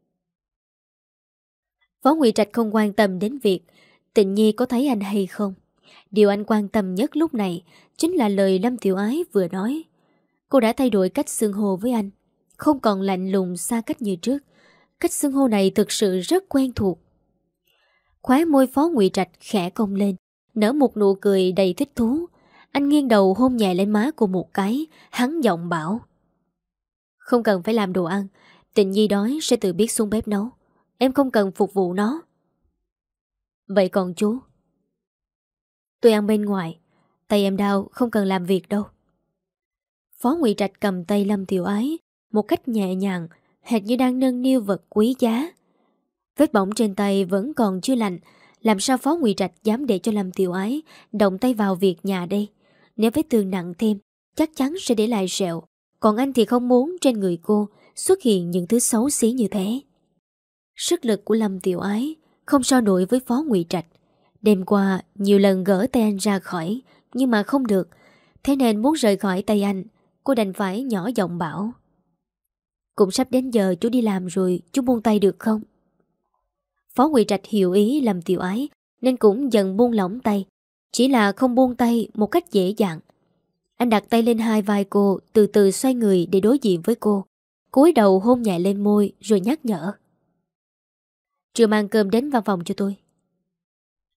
Phó Ngụy Trạch không quan tâm đến việc Tịnh Nhi có thấy anh hay không. Điều anh quan tâm nhất lúc này chính là lời Lâm Tiểu Ái vừa nói. Cô đã thay đổi cách xưng hô với anh, không còn lạnh lùng xa cách như trước. Cách xưng hô này thực sự rất quen thuộc. Khóe môi Phó Ngụy Trạch khẽ cong lên, nở một nụ cười đầy thích thú. Anh nghiêng đầu hôn nhẹ lên má cô một cái, hắn giọng bảo: Không cần phải làm đồ ăn, Tịnh Nhi đói sẽ tự biết xuống bếp nấu. Em không cần phục vụ nó. Vậy còn chú? Tôi ăn bên ngoài, tay em đau, không cần làm việc đâu. Phó Ngụy Trạch cầm tay Lâm Tiểu Ái một cách nhẹ nhàng, hệt như đang nâng niu vật quý giá. Vết bỏng trên tay vẫn còn chưa lành, làm sao Phó Ngụy Trạch dám để cho Lâm Tiểu Ái động tay vào việc nhà đây? Nếu vết thương nặng thêm, chắc chắn sẽ để lại sẹo. Còn anh thì không muốn trên người cô xuất hiện những thứ xấu xí như thế. Sức lực của Lâm Tiểu Ái không so nổi với Phó Ngụy Trạch. Đêm qua nhiều lần gỡ tay anh ra khỏi, nhưng mà không được. Thế nên muốn rời khỏi tay anh, cô đành phải nhỏ giọng bảo: Cũng sắp đến giờ chú đi làm rồi, chú buông tay được không? Phó Ngụy Trạch hiểu ý Lâm Tiểu Ái nên cũng dần buông lỏng tay, chỉ là không buông tay một cách dễ dàng. Anh đặt tay lên hai vai cô, từ từ xoay người để đối diện với cô, cúi đầu hôn nhẹ lên môi rồi nhắc nhở: Trưa mang cơm đến văn phòng cho tôi.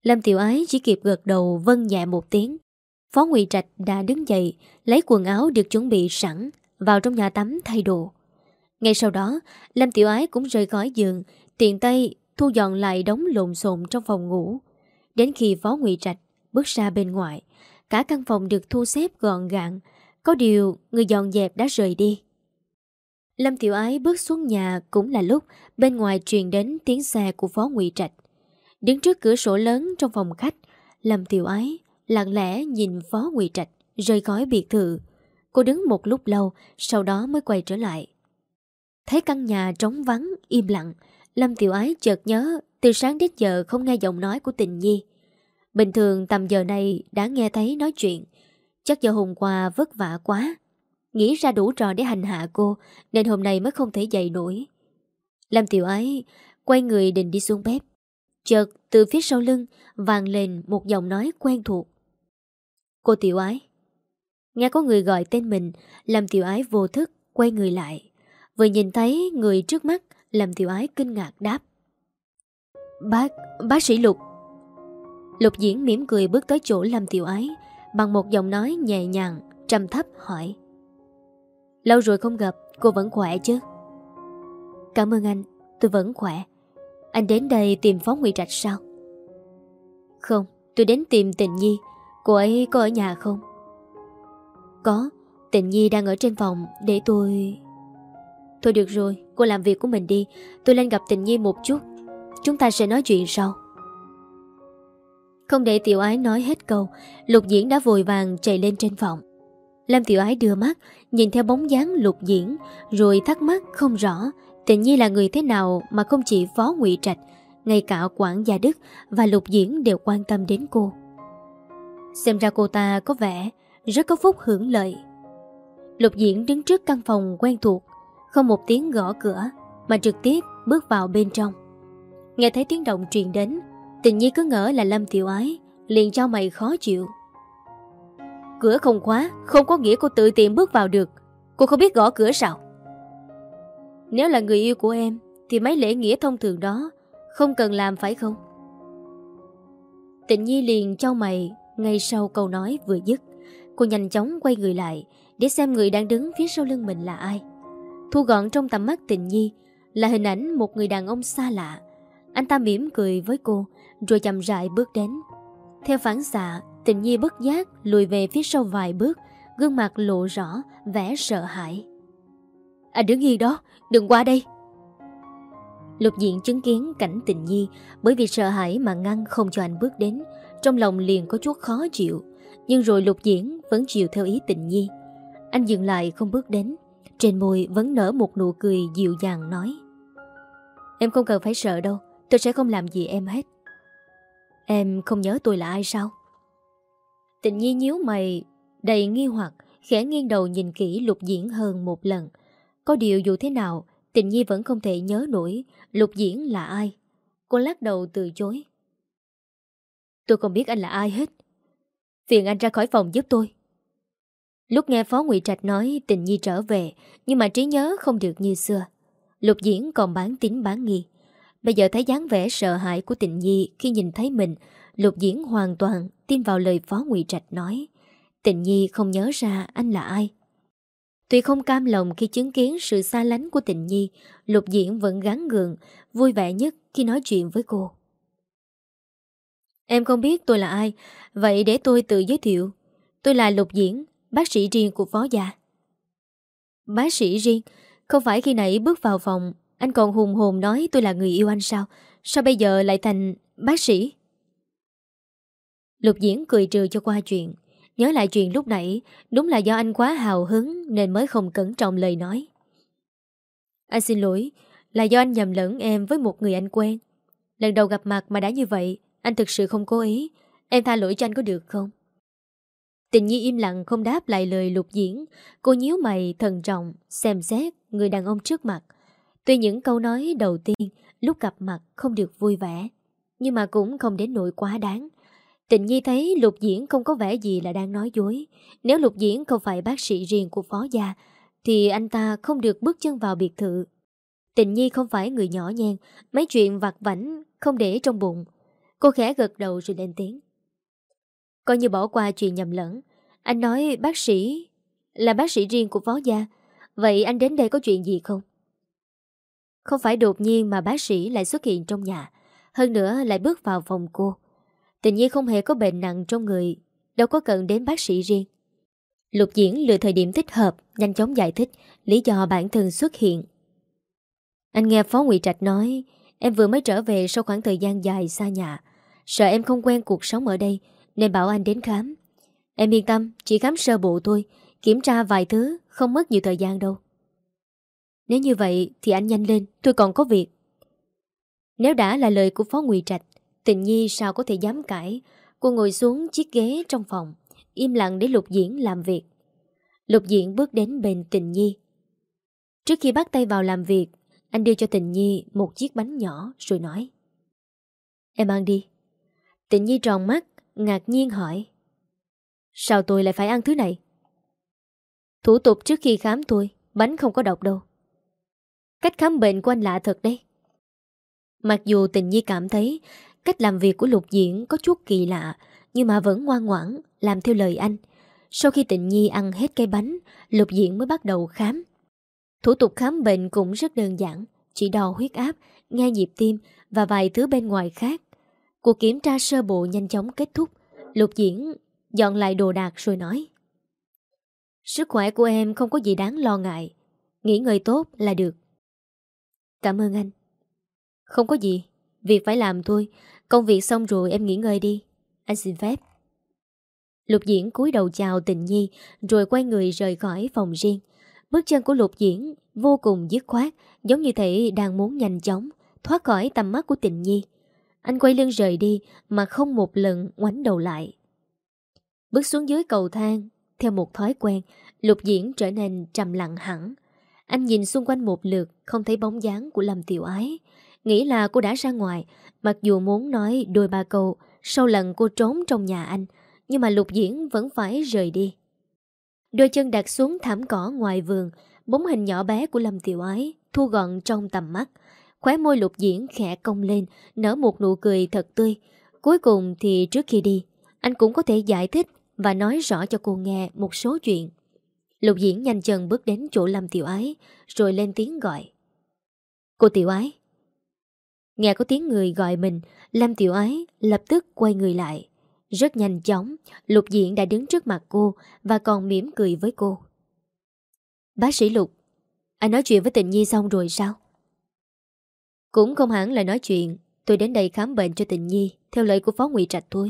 Lâm Tiểu Ái chỉ kịp gật đầu vâng nhẹ một tiếng. Phó Ngụy Trạch đã đứng dậy, lấy quần áo được chuẩn bị sẵn, vào trong nhà tắm thay đồ. Ngay sau đó, Lâm Tiểu Ái cũng rời khỏi giường, tiện tay thu dọn lại đống lộn xộn trong phòng ngủ. Đến khi Phó Ngụy Trạch bước ra bên ngoài, cả căn phòng được thu xếp gọn gàng, có điều người dọn dẹp đã rời đi. Lâm Tiểu Ái bước xuống nhà cũng là lúc bên ngoài truyền đến tiếng xe của Phó Ngụy Trạch. Đứng trước cửa sổ lớn trong phòng khách, Lâm Tiểu Ái lặng lẽ nhìn Phó Ngụy Trạch rời khỏi biệt thự. Cô đứng một lúc lâu, sau đó mới quay trở lại. Thấy căn nhà trống vắng, im lặng, Lâm Tiểu Ái chợt nhớ từ sáng đến giờ không nghe giọng nói của Tình Nhi. Bình thường tầm giờ này đã nghe thấy nói chuyện, chắc do hôm qua vất vả quá, nghĩ ra đủ trò để hành hạ cô, nên hôm nay mới không thể dậy nổi. Lâm Tiểu Ái quay người định đi xuống bếp, chợt từ phía sau lưng vang lên một giọng nói quen thuộc. Cô Tiểu Ái. Nghe có người gọi tên mình, Lâm Tiểu Ái vô thức quay người lại. Vừa nhìn thấy người trước mắt, Lâm Tiểu Ái kinh ngạc đáp: Bác sĩ Lục. Lục Diễn mỉm cười bước tới chỗ Lâm Tiểu Ái, bằng một giọng nói nhẹ nhàng, trầm thấp hỏi: Lâu rồi không gặp, cô vẫn khỏe chứ? Cảm ơn anh, tôi vẫn khỏe. Anh đến đây tìm Phó Ngụy Trạch sao? Không, tôi đến tìm Tình Nhi. Cô ấy có ở nhà không? Có, Tình Nhi đang ở trên phòng để tôi... Thôi được rồi, cô làm việc của mình đi. Tôi lên gặp Tình Nhi một chút, chúng ta sẽ nói chuyện sau. Không để Tiểu Ái nói hết câu, Lục Diễn đã vội vàng chạy lên trên phòng. Lâm Tiểu Ái đưa mắt nhìn theo bóng dáng Lục Diễn, rồi thắc mắc không rõ Tình Nhi là người thế nào mà không chỉ Phó Ngụy Trạch, ngay cả quản gia Đức và Lục Diễn đều quan tâm đến cô. Xem ra cô ta có vẻ rất có phúc hưởng lợi. Lục Diễn đứng trước căn phòng quen thuộc, không một tiếng gõ cửa mà trực tiếp bước vào bên trong. Nghe thấy tiếng động truyền đến, Tình Nhi cứ ngỡ là Lâm Tiểu Ái, liền chau mày khó chịu. Cửa không khóa không có nghĩa cô tự tiện bước vào được. Cô không biết gõ cửa sao? Nếu là người yêu của em thì mấy lễ nghĩa thông thường đó không cần làm phải không? Tình Nhi liền chau mày. Ngay sau câu nói vừa dứt, cô nhanh chóng quay người lại để xem người đang đứng phía sau lưng mình là ai. Thu gọn trong tầm mắt Tình Nhi là hình ảnh một người đàn ông xa lạ. Anh ta mỉm cười với cô rồi chậm rãi bước đến. Theo phản xạ, Tình Nhi bất giác lùi về phía sau vài bước, gương mặt lộ rõ vẻ sợ hãi. Anh đứng yên đó, đừng qua đây. Lục Diện chứng kiến cảnh Tình Nhi bởi vì sợ hãi mà ngăn không cho anh bước đến, trong lòng liền có chút khó chịu. Nhưng rồi Lục Diễn vẫn chiều theo ý Tình Nhi. Anh dừng lại không bước đến, trên môi vẫn nở một nụ cười dịu dàng nói: Em không cần phải sợ đâu, tôi sẽ không làm gì em hết. Em không nhớ tôi là ai sao? Tình Nhi nhíu mày đầy nghi hoặc, khẽ nghiêng đầu nhìn kỹ Lục Diễn hơn một lần. Có điều dù thế nào, Tình Nhi vẫn không thể nhớ nổi Lục Diễn là ai. Cô lắc đầu từ chối. Tôi không biết anh là ai hết. Phiền anh ra khỏi phòng giúp tôi. Lúc nghe Phó Ngụy Trạch nói Tình Nhi trở về, nhưng mà trí nhớ không được như xưa. Lục Diễn còn bán tín bán nghi. Bây giờ thấy dáng vẻ sợ hãi của Tình Nhi khi nhìn thấy mình, Lục Diễn hoàn toàn tin vào lời Phó Ngụy Trạch nói. Tình Nhi không nhớ ra anh là ai. Tuy không cam lòng khi chứng kiến sự xa lánh của Tình Nhi, Lục Diễn vẫn gắng gượng, vui vẻ nhất khi nói chuyện với cô. Em không biết tôi là ai, vậy để tôi tự giới thiệu. Tôi là Lục Diễn, bác sĩ riêng của Phó gia. Bác sĩ riêng? Không phải khi nãy bước vào phòng anh còn hùng hồn nói tôi là người yêu anh sao? Sao bây giờ lại thành bác sĩ? Lục Diễn cười trừ cho qua chuyện. Nhớ lại chuyện lúc nãy, đúng là do anh quá hào hứng nên mới không cẩn trọng lời nói. Anh xin lỗi, là do anh nhầm lẫn em với một người anh quen. Lần đầu gặp mặt mà đã như vậy, anh thực sự không cố ý. Em tha lỗi cho anh có được không? Tình Nhi im lặng không đáp lại lời Lục Diễn. Cô nhíu mày thận trọng xem xét người đàn ông trước mặt. Tuy những câu nói đầu tiên lúc gặp mặt không được vui vẻ, nhưng mà cũng không đến nỗi quá đáng. Tình Nhi thấy Lục Diễn không có vẻ gì là đang nói dối. Nếu Lục Diễn không phải bác sĩ riêng của Phó gia thì anh ta không được bước chân vào biệt thự. Tình Nhi không phải người nhỏ nhen, mấy chuyện vặt vãnh không để trong bụng. Cô khẽ gật đầu rồi lên tiếng. Coi như bỏ qua chuyện nhầm lẫn. Anh nói bác sĩ là bác sĩ riêng của Phó gia. Vậy anh đến đây có chuyện gì không? Không phải đột nhiên mà bác sĩ lại xuất hiện trong nhà. Hơn nữa lại bước vào phòng cô. Tình Nhi không hề có bệnh nặng trong người, đâu có cần đến bác sĩ riêng. Lục Diễn lựa thời điểm thích hợp, nhanh chóng giải thích lý do bản thân xuất hiện. Anh nghe Phó Ngụy Trạch nói em vừa mới trở về sau khoảng thời gian dài xa nhà, sợ em không quen cuộc sống ở đây nên bảo anh đến khám. Em yên tâm, chỉ khám sơ bộ thôi, kiểm tra vài thứ, không mất nhiều thời gian đâu. Nếu như vậy thì anh nhanh lên, tôi còn có việc. Nếu đã là lời của Phó Ngụy Trạch, Tình Nhi sao có thể dám cãi. Cô ngồi xuống chiếc ghế trong phòng, im lặng để Lục Diễn làm việc. Lục Diễn bước đến bên Tình Nhi. Trước khi bắt tay vào làm việc, anh đưa cho Tình Nhi một chiếc bánh nhỏ rồi nói: Em ăn đi. Tình Nhi tròn mắt, ngạc nhiên hỏi: Sao tôi lại phải ăn thứ này? Thủ tục trước khi khám tôi, bánh không có độc đâu. Cách khám bệnh của anh lạ thật đấy. Mặc dù Tình Nhi cảm thấy cách làm việc của Lục Diễn có chút kỳ lạ, nhưng mà vẫn ngoan ngoãn làm theo lời anh. Sau khi Tình Nhi ăn hết cái bánh, Lục Diễn mới bắt đầu khám. Thủ tục khám bệnh cũng rất đơn giản, chỉ đo huyết áp, nghe nhịp tim và vài thứ bên ngoài khác. Cuộc kiểm tra sơ bộ nhanh chóng kết thúc. Lục Diễn dọn lại đồ đạc rồi nói: Sức khỏe của em không có gì đáng lo ngại, nghỉ ngơi tốt là được. Cảm ơn anh. Không có gì, việc phải làm thôi. Công việc xong rồi em nghỉ ngơi đi. Anh xin phép. Lục Diễn cúi đầu chào Tình Nhi rồi quay người rời khỏi phòng riêng. Bước chân của Lục Diễn vô cùng dứt khoát, giống như thể đang muốn nhanh chóng thoát khỏi tầm mắt của Tình Nhi. Anh quay lưng rời đi mà không một lần ngoảnh đầu lại. Bước xuống dưới cầu thang, theo một thói quen, Lục Diễn trở nên trầm lặng hẳn. Anh nhìn xung quanh một lượt, không thấy bóng dáng của Lâm Tiểu Ái. Nghĩ là cô đã ra ngoài, mặc dù muốn nói đôi ba câu sau lần cô trốn trong nhà anh, nhưng mà Lục Diễn vẫn phải rời đi. Đôi chân đặt xuống thảm cỏ ngoài vườn, bóng hình nhỏ bé của Lâm Tiểu Ái thu gọn trong tầm mắt. Khóe môi Lục Diễn khẽ cong lên, nở một nụ cười thật tươi. Cuối cùng thì trước khi đi, anh cũng có thể giải thích và nói rõ cho cô nghe một số chuyện. Lục Diễn nhanh chân bước đến chỗ Lâm Tiểu Ái, rồi lên tiếng gọi: Cô Tiểu Ái. Nghe có tiếng người gọi mình, Lâm Tiểu Ái lập tức quay người lại. Rất nhanh chóng, Lục Diễn đã đứng trước mặt cô và còn mỉm cười với cô. Bác sĩ Lục, anh nói chuyện với Tình Nhi xong rồi sao? Cũng không hẳn là nói chuyện, tôi đến đây khám bệnh cho Tình Nhi theo lời của Phó Ngụy Trạch thôi.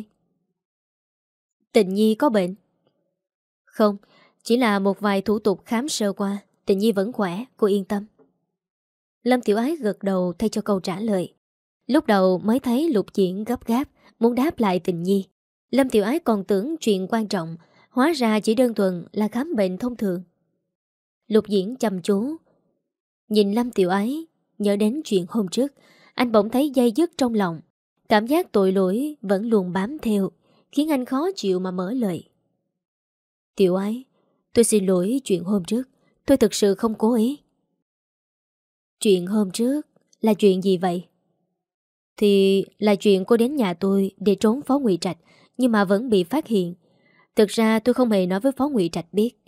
Tình Nhi có bệnh? Không, chỉ là một vài thủ tục khám sơ qua. Tình Nhi vẫn khỏe, cô yên tâm. Lâm Tiểu Ái gật đầu thay cho câu trả lời. Lúc đầu mới thấy Lục Diễn gấp gáp muốn đáp lại Tình Nhi, Lâm Tiểu Ái còn tưởng chuyện quan trọng, hóa ra chỉ đơn thuần là khám bệnh thông thường. Lục Diễn chăm chú nhìn Lâm Tiểu Ái, nhớ đến chuyện hôm trước. Anh bỗng thấy day dứt trong lòng. Cảm giác tội lỗi vẫn luôn bám theo, khiến anh khó chịu mà mở lời. Tiểu Ái, tôi xin lỗi chuyện hôm trước. Tôi thực sự không cố ý. Chuyện hôm trước là chuyện gì vậy? Thì là chuyện cô đến nhà tôi để trốn Phó Ngụy Trạch, nhưng mà vẫn bị phát hiện. Thực ra tôi không hề nói với Phó Ngụy Trạch biết.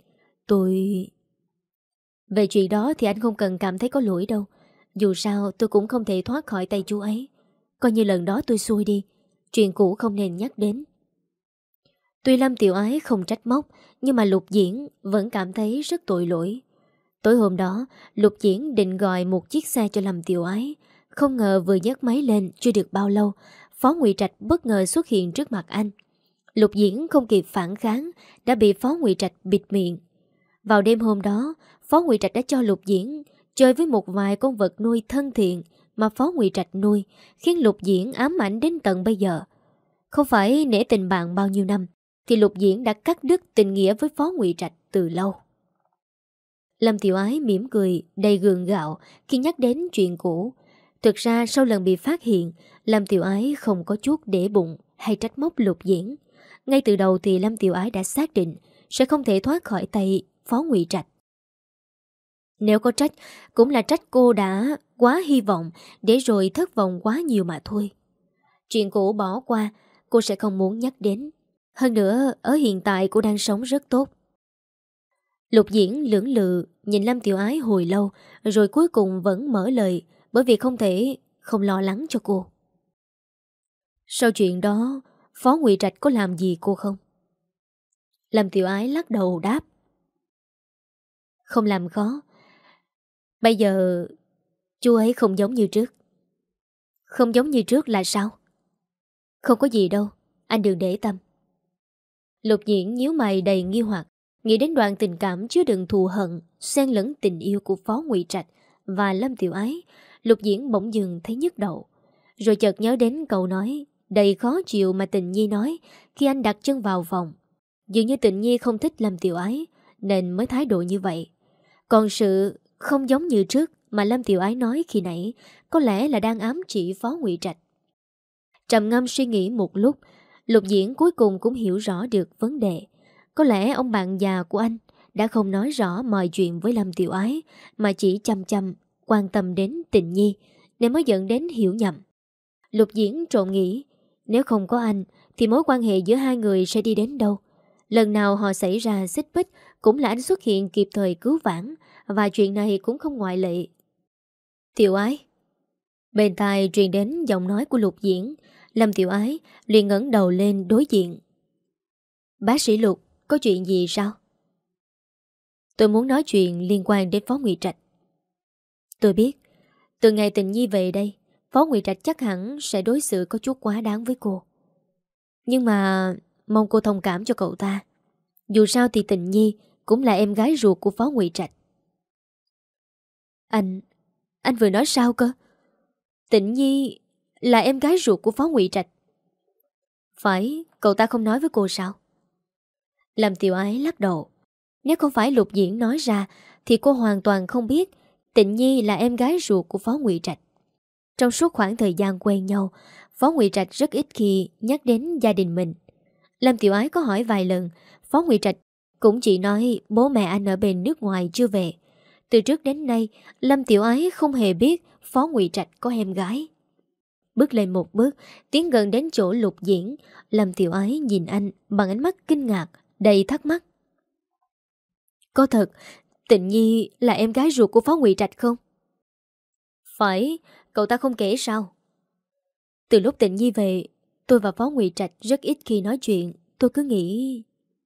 Về chuyện đó thì anh không cần cảm thấy có lỗi đâu. Dù sao tôi cũng không thể thoát khỏi tay chú ấy. Coi như lần đó tôi xui đi. Chuyện cũ không nên nhắc đến. Tuy Lâm Tiểu Ái không trách móc, nhưng mà Lục Diễn vẫn cảm thấy rất tội lỗi. Tối hôm đó, Lục Diễn định gọi một chiếc xe cho Lâm Tiểu Ái. Không ngờ vừa nhấc máy lên chưa được bao lâu, Phó Ngụy Trạch bất ngờ xuất hiện trước mặt anh. Lục Diễn không kịp phản kháng, đã bị Phó Ngụy Trạch bịt miệng. Vào đêm hôm đó, Phó Ngụy Trạch đã cho Lục Diễn chơi với một vài con vật nuôi thân thiện mà Phó Ngụy Trạch nuôi, khiến Lục Diễn ám ảnh đến tận bây giờ. Không phải nể tình bạn bao nhiêu năm, thì Lục Diễn đã cắt đứt tình nghĩa với Phó Ngụy Trạch từ lâu. Lâm Tiểu Ái mỉm cười đầy gượng gạo khi nhắc đến chuyện cũ. Thực ra sau lần bị phát hiện, Lâm Tiểu Ái không có chút để bụng hay trách móc Lục Diễn. Ngay từ đầu thì Lâm Tiểu Ái đã xác định sẽ không thể thoát khỏi tay Phó Ngụy Trạch. Nếu có trách, cũng là trách cô đã quá hy vọng để rồi thất vọng quá nhiều mà thôi. Chuyện cũ bỏ qua, cô sẽ không muốn nhắc đến. Hơn nữa, ở hiện tại cô đang sống rất tốt. Lục Diễn lưỡng lự nhìn Lâm Tiểu Ái hồi lâu, rồi cuối cùng vẫn mở lời, bởi vì không thể không lo lắng cho cô. Sau chuyện đó, Phó Ngụy Trạch có làm gì cô không? Lâm Tiểu Ái lắc đầu đáp. Không làm khó. Bây giờ chú ấy không giống như trước. Không giống như trước là sao? Không có gì đâu, anh đừng để tâm. Lục Diễn nhíu mày đầy nghi hoặc, nghĩ đến đoạn tình cảm chứa đựng thù hận, xen lẫn tình yêu của Phó Ngụy Trạch và Lâm Tiểu Ái. Lục Diễn bỗng dừng thấy nhức đầu, rồi chợt nhớ đến câu nói đầy khó chịu mà Tình Nhi nói khi anh đặt chân vào phòng. Dường như Tình Nhi không thích Lâm Tiểu Ái nên mới thái độ như vậy. Còn sự không giống như trước mà Lâm Tiểu Ái nói khi nãy có lẽ là đang ám chỉ Phó Ngụy Trạch. Trầm ngâm suy nghĩ một lúc, Lục Diễn cuối cùng cũng hiểu rõ được vấn đề. Có lẽ ông bạn già của anh đã không nói rõ mọi chuyện với Lâm Tiểu Ái, mà chỉ chăm chăm quan tâm đến Tình Nhi, nên mới dẫn đến hiểu nhầm. Lục Diễn trộn nghĩ, nếu không có anh thì mối quan hệ giữa hai người sẽ đi đến đâu. Lần nào họ xảy ra xích mích cũng là anh xuất hiện kịp thời cứu vãn, và chuyện này cũng không ngoại lệ. Tiểu Ái. Bên tai truyền đến giọng nói của Lục Diễn. Lâm Tiểu Ái liền ngẩng đầu lên đối diện. Bác sĩ Lục, có chuyện gì sao? Tôi muốn nói chuyện liên quan đến Phó Ngụy Trạch. Tôi biết, từ ngày Tình Nhi về đây, Phó Ngụy Trạch chắc hẳn sẽ đối xử có chút quá đáng với cô. Nhưng mà mong cô thông cảm cho cậu ta. Dù sao thì Tình Nhi cũng là em gái ruột của Phó Ngụy Trạch. Anh vừa nói sao cơ? Tình Nhi là em gái ruột của Phó Ngụy Trạch? Phải, cậu ta không nói với cô sao? Lâm Tiểu Ái lắc đầu. Nếu không phải Lục Diễn nói ra thì cô hoàn toàn không biết Tịnh Nhi là em gái ruột của Phó Ngụy Trạch. Trong suốt khoảng thời gian quen nhau, Phó Ngụy Trạch rất ít khi nhắc đến gia đình mình. Lâm Tiểu Ái có hỏi vài lần, Phó Ngụy Trạch cũng chỉ nói bố mẹ anh ở bên nước ngoài chưa về. Từ trước đến nay, Lâm Tiểu Ái không hề biết Phó Ngụy Trạch có em gái. Bước lên một bước, tiến gần đến chỗ Lục Diễn, Lâm Tiểu Ái nhìn anh bằng ánh mắt kinh ngạc, đầy thắc mắc. Có thật, Tịnh Nhi là em gái ruột của Phó Ngụy Trạch không? Phải, cậu ta không kể sao? Từ lúc Tịnh Nhi về, tôi và Phó Ngụy Trạch rất ít khi nói chuyện, tôi cứ nghĩ...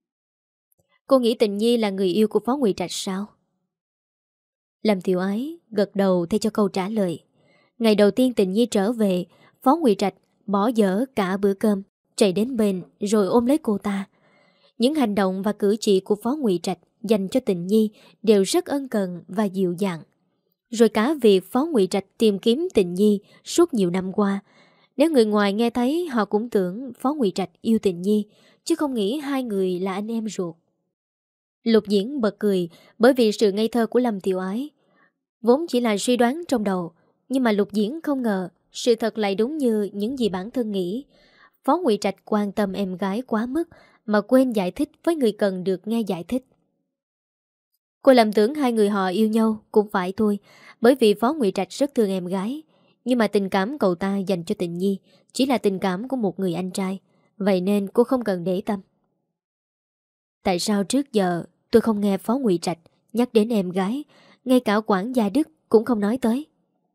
Cô nghĩ Tịnh Nhi là người yêu của Phó Ngụy Trạch sao? Lâm Tiểu Ái gật đầu thay cho câu trả lời. Ngày đầu tiên Tịnh Nhi trở về, Phó Ngụy Trạch bỏ dở cả bữa cơm, chạy đến bên rồi ôm lấy cô ta. Những hành động và cử chỉ của Phó Ngụy Trạch dành cho Tịnh Nhi đều rất ân cần và dịu dàng. Rồi cả việc Phó Ngụy Trạch tìm kiếm Tịnh Nhi suốt nhiều năm qua, nếu người ngoài nghe thấy họ cũng tưởng Phó Ngụy Trạch yêu Tịnh Nhi, chứ không nghĩ hai người là anh em ruột. Lục Diễn bật cười bởi vì sự ngây thơ của Lâm Tiểu Ái. Vốn chỉ là suy đoán trong đầu, nhưng mà Lục Diễn không ngờ sự thật lại đúng như những gì bản thân nghĩ. Phó Ngụy Trạch quan tâm em gái quá mức mà quên giải thích với người cần được nghe giải thích. Cô lầm tưởng hai người họ yêu nhau cũng phải thôi, bởi vì Phó Ngụy Trạch rất thương em gái. Nhưng mà tình cảm cậu ta dành cho Tịnh Nhi chỉ là tình cảm của một người anh trai, vậy nên cô không cần để tâm. Tại sao trước giờ tôi không nghe Phó Ngụy Trạch nhắc đến em gái, ngay cả quản gia Đức cũng không nói tới?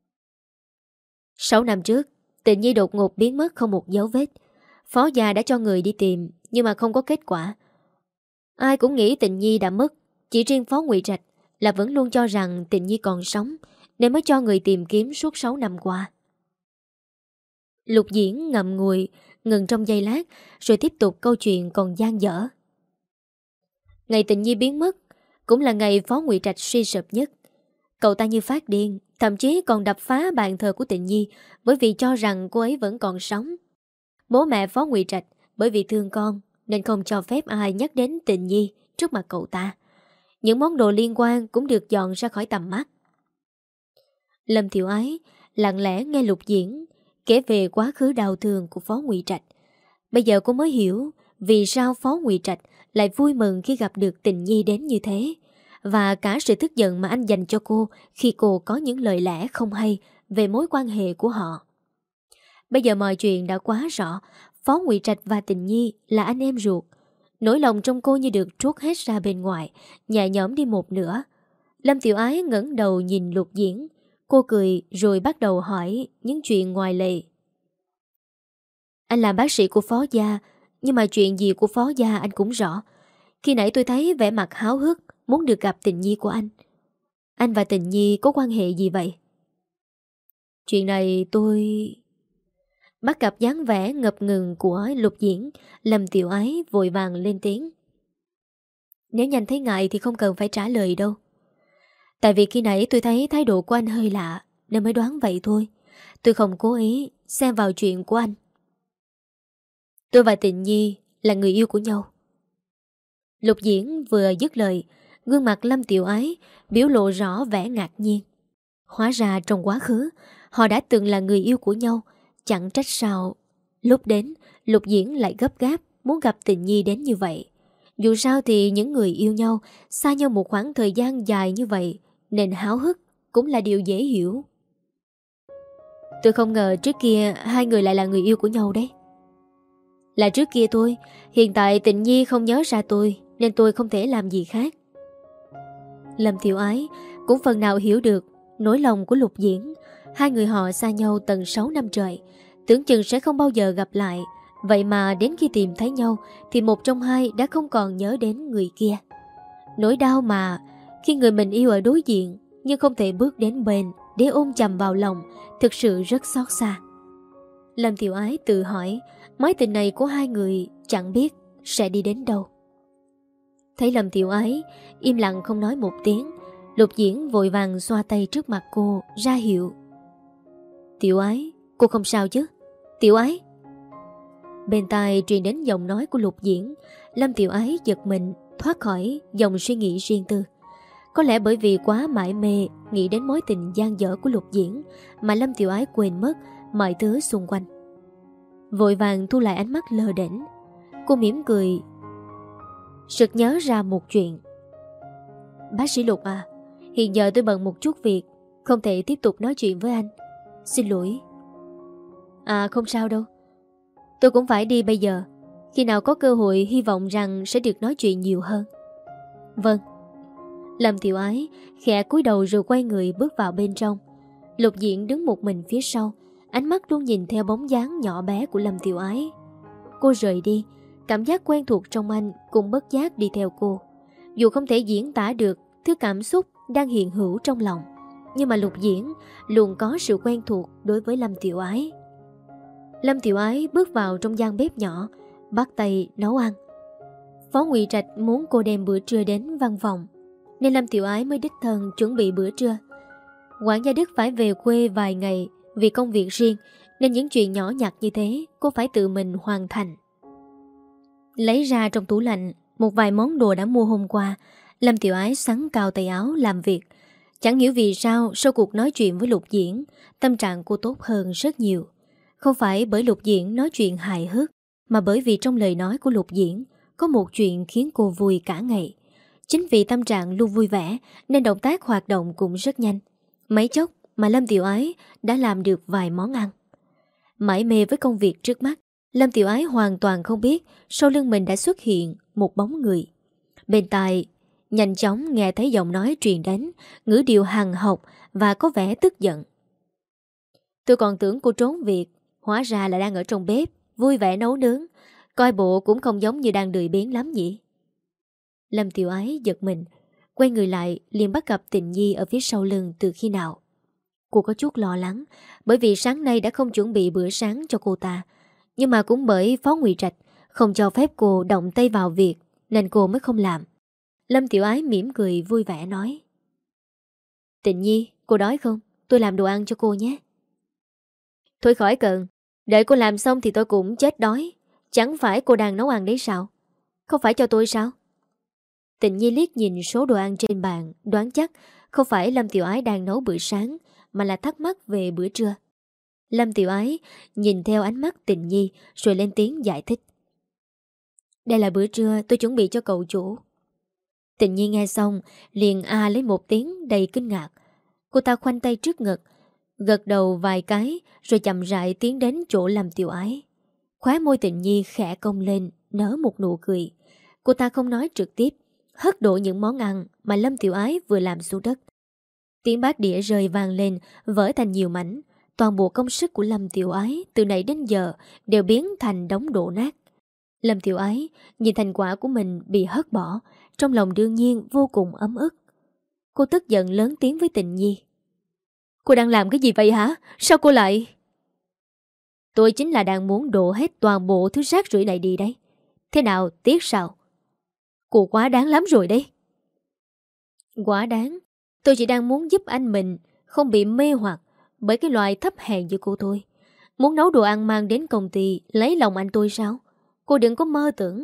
6 năm trước, Tịnh Nhi đột ngột biến mất không một dấu vết. Phó gia đã cho người đi tìm, nhưng mà không có kết quả. Ai cũng nghĩ Tịnh Nhi đã mất, chỉ riêng Phó Ngụy Trạch là vẫn luôn cho rằng Tịnh Nhi còn sống, nên mới cho người tìm kiếm suốt 6 năm qua. Lục Diễn ngậm ngùi, ngừng trong giây lát, rồi tiếp tục câu chuyện còn dang dở. Ngày Tịnh Nhi biến mất cũng là ngày Phó Ngụy Trạch suy sụp nhất. Cậu ta như phát điên, thậm chí còn đập phá bàn thờ của Tịnh Nhi bởi vì cho rằng cô ấy vẫn còn sống. Bố mẹ Phó Ngụy Trạch bởi vì thương con nên không cho phép ai nhắc đến Tịnh Nhi trước mặt cậu ta. Những món đồ liên quan cũng được dọn ra khỏi tầm mắt. Lâm Tiểu Ái lặng lẽ nghe Lục Diễn kể về quá khứ đau thương của Phó Ngụy Trạch. Bây giờ cô mới hiểu vì sao Phó Ngụy Trạch lại vui mừng khi gặp được Tịnh Nhi đến như thế, và cả sự tức giận mà anh dành cho cô khi cô có những lời lẽ không hay về mối quan hệ của họ. Bây giờ mọi chuyện đã quá rõ. Phó Ngụy Trạch và Tình Nhi là anh em ruột. Nỗi lòng trong cô như được trút hết ra bên ngoài, nhẹ nhõm đi một nửa. Lâm Tiểu Ái ngẩng đầu nhìn Lục Diễn. Cô cười rồi bắt đầu hỏi những chuyện ngoài lề. Anh làm bác sĩ của Phó gia, nhưng mà chuyện gì của Phó gia anh cũng rõ. Khi nãy tôi thấy vẻ mặt háo hức muốn được gặp Tình Nhi của anh. Anh và Tình Nhi có quan hệ gì vậy? Chuyện này tôi... Bắt gặp dáng vẻ ngập ngừng của Lục Diễn, Lâm Tiểu Ái vội vàng lên tiếng. Nếu nhanh thấy ngại thì không cần phải trả lời đâu. Tại vì khi nãy tôi thấy thái độ của anh hơi lạ nên mới đoán vậy thôi. Tôi không cố ý xen vào chuyện của anh. Tôi và Tình Nhi là người yêu của nhau. Lục Diễn vừa dứt lời, gương mặt Lâm Tiểu Ái biểu lộ rõ vẻ ngạc nhiên. Hóa ra trong quá khứ họ đã từng là người yêu của nhau. Chẳng trách sao lúc đến Lục Diễn lại gấp gáp muốn gặp Tình Nhi đến như vậy. Dù sao thì những người yêu nhau xa nhau một khoảng thời gian dài như vậy nên háo hức cũng là điều dễ hiểu. Tôi không ngờ trước kia hai người lại là người yêu của nhau đấy. Là trước kia thôi. Hiện tại Tình Nhi không nhớ ra tôi nên tôi không thể làm gì khác. Lâm Tiểu Ái cũng phần nào hiểu được nỗi lòng của Lục Diễn. Hai người họ xa nhau tận 6 năm trời, tưởng chừng sẽ không bao giờ gặp lại. Vậy mà đến khi tìm thấy nhau thì một trong hai đã không còn nhớ đến người kia. Nỗi đau mà khi người mình yêu ở đối diện nhưng không thể bước đến bên để ôm chầm vào lòng thực sự rất xót xa. Lâm Tiểu Ái tự hỏi mối tình này của hai người chẳng biết sẽ đi đến đâu. Thấy Lâm Tiểu Ái im lặng không nói một tiếng, Lục Diễn vội vàng xoa tay trước mặt cô ra hiệu. Tiểu Ái, cô không sao chứ? Tiểu Ái. Bên tai truyền đến giọng nói của Lục Diễn. Lâm Tiểu Ái giật mình thoát khỏi dòng suy nghĩ riêng tư. Có lẽ bởi vì quá mải mê nghĩ đến mối tình dang dở của Lục Diễn mà Lâm Tiểu Ái quên mất mọi thứ xung quanh. Vội vàng thu lại ánh mắt lơ đễnh. Cô mỉm cười, sực nhớ ra một chuyện. Bác sĩ Lục à, hiện giờ tôi bận một chút việc, không thể tiếp tục nói chuyện với anh. Xin lỗi. À không sao đâu. Tôi cũng phải đi bây giờ. Khi nào có cơ hội hy vọng rằng sẽ được nói chuyện nhiều hơn. Vâng. Lâm Tiểu Ái khẽ cúi đầu rồi quay người bước vào bên trong. Lục Diễn đứng một mình phía sau, ánh mắt luôn nhìn theo bóng dáng nhỏ bé của Lâm Tiểu Ái. Cô rời đi, cảm giác quen thuộc trong anh cũng bất giác đi theo cô. Dù không thể diễn tả được thứ cảm xúc đang hiện hữu trong lòng, nhưng mà Lục Diễn luôn có sự quen thuộc đối với Lâm Tiểu Ái. Lâm Tiểu Ái bước vào trong gian bếp nhỏ, bắt tay nấu ăn. Phó Ngụy Trạch muốn cô đem bữa trưa đến văn phòng, nên Lâm Tiểu Ái mới đích thân chuẩn bị bữa trưa. Quản gia Đức phải về quê vài ngày vì công việc riêng, nên những chuyện nhỏ nhặt như thế cô phải tự mình hoàn thành. Lấy ra trong tủ lạnh một vài món đồ đã mua hôm qua, Lâm Tiểu Ái sắn cao tay áo làm việc. Chẳng hiểu vì sao sau cuộc nói chuyện với Lục Diễn, tâm trạng cô tốt hơn rất nhiều. Không phải bởi Lục Diễn nói chuyện hài hước, mà bởi vì trong lời nói của Lục Diễn có một chuyện khiến cô vui cả ngày. Chính vì tâm trạng luôn vui vẻ nên động tác hoạt động cũng rất nhanh. Mấy chốc mà Lâm Tiểu Ái đã làm được vài món ăn. Mải mê với công việc trước mắt, Lâm Tiểu Ái hoàn toàn không biết sau lưng mình đã xuất hiện một bóng người. Bên tai nhanh chóng nghe thấy giọng nói truyền đến, ngữ điệu hằn học và có vẻ tức giận. Tôi còn tưởng cô trốn việc, hóa ra là đang ở trong bếp, vui vẻ nấu nướng. Coi bộ cũng không giống như đang lười biếng lắm nhỉ. Lâm Tiểu Ái giật mình, quay người lại liền bắt gặp Tình Nhi ở phía sau lưng từ khi nào. Cô có chút lo lắng, bởi vì sáng nay đã không chuẩn bị bữa sáng cho cô ta. Nhưng mà cũng bởi Phó Ngụy Trạch không cho phép cô động tay vào việc, nên cô mới không làm. Lâm Tiểu Ái mỉm cười vui vẻ nói: Tình Nhi, cô đói không? Tôi làm đồ ăn cho cô nhé. Thôi khỏi cần, đợi cô làm xong thì tôi cũng chết đói. Chẳng phải cô đang nấu ăn đấy sao? Không phải cho tôi sao? Tình Nhi liếc nhìn số đồ ăn trên bàn, đoán chắc không phải Lâm Tiểu Ái đang nấu bữa sáng, mà là thắc mắc về bữa trưa. Lâm Tiểu Ái nhìn theo ánh mắt Tình Nhi rồi lên tiếng giải thích: Đây là bữa trưa tôi chuẩn bị cho cậu chủ. Tình Nhi nghe xong liền lấy một tiếng đầy kinh ngạc. Cô ta khoanh tay trước ngực, gật đầu vài cái rồi chậm rãi tiến đến chỗ Lâm Tiểu Ái. Khóe môi Tịnh Nhi khẽ cong lên, nở một nụ cười. Cô ta không nói trực tiếp, hất đổ những món ăn mà Lâm Tiểu Ái vừa làm xuống đất. Tiếng bát đĩa rơi vang lên, vỡ thành nhiều mảnh. Toàn bộ công sức của Lâm Tiểu Ái từ nãy đến giờ đều biến thành đống đổ nát. Lâm Tiểu Ái nhìn thành quả của mình bị hất bỏ, trong lòng đương nhiên vô cùng ấm ức. Cô tức giận lớn tiếng với Tịnh Nhi. Cô đang làm cái gì vậy hả? Sao cô lại... Tôi chính là đang muốn đổ hết toàn bộ thứ rác rưởi này đi đấy. Thế nào, tiếc sao? Cô quá đáng lắm rồi đấy. Quá đáng? Tôi chỉ đang muốn giúp anh mình không bị mê hoặc bởi cái loại thấp hèn như cô thôi. Muốn nấu đồ ăn mang đến công ty lấy lòng anh tôi sao? Cô đừng có mơ tưởng.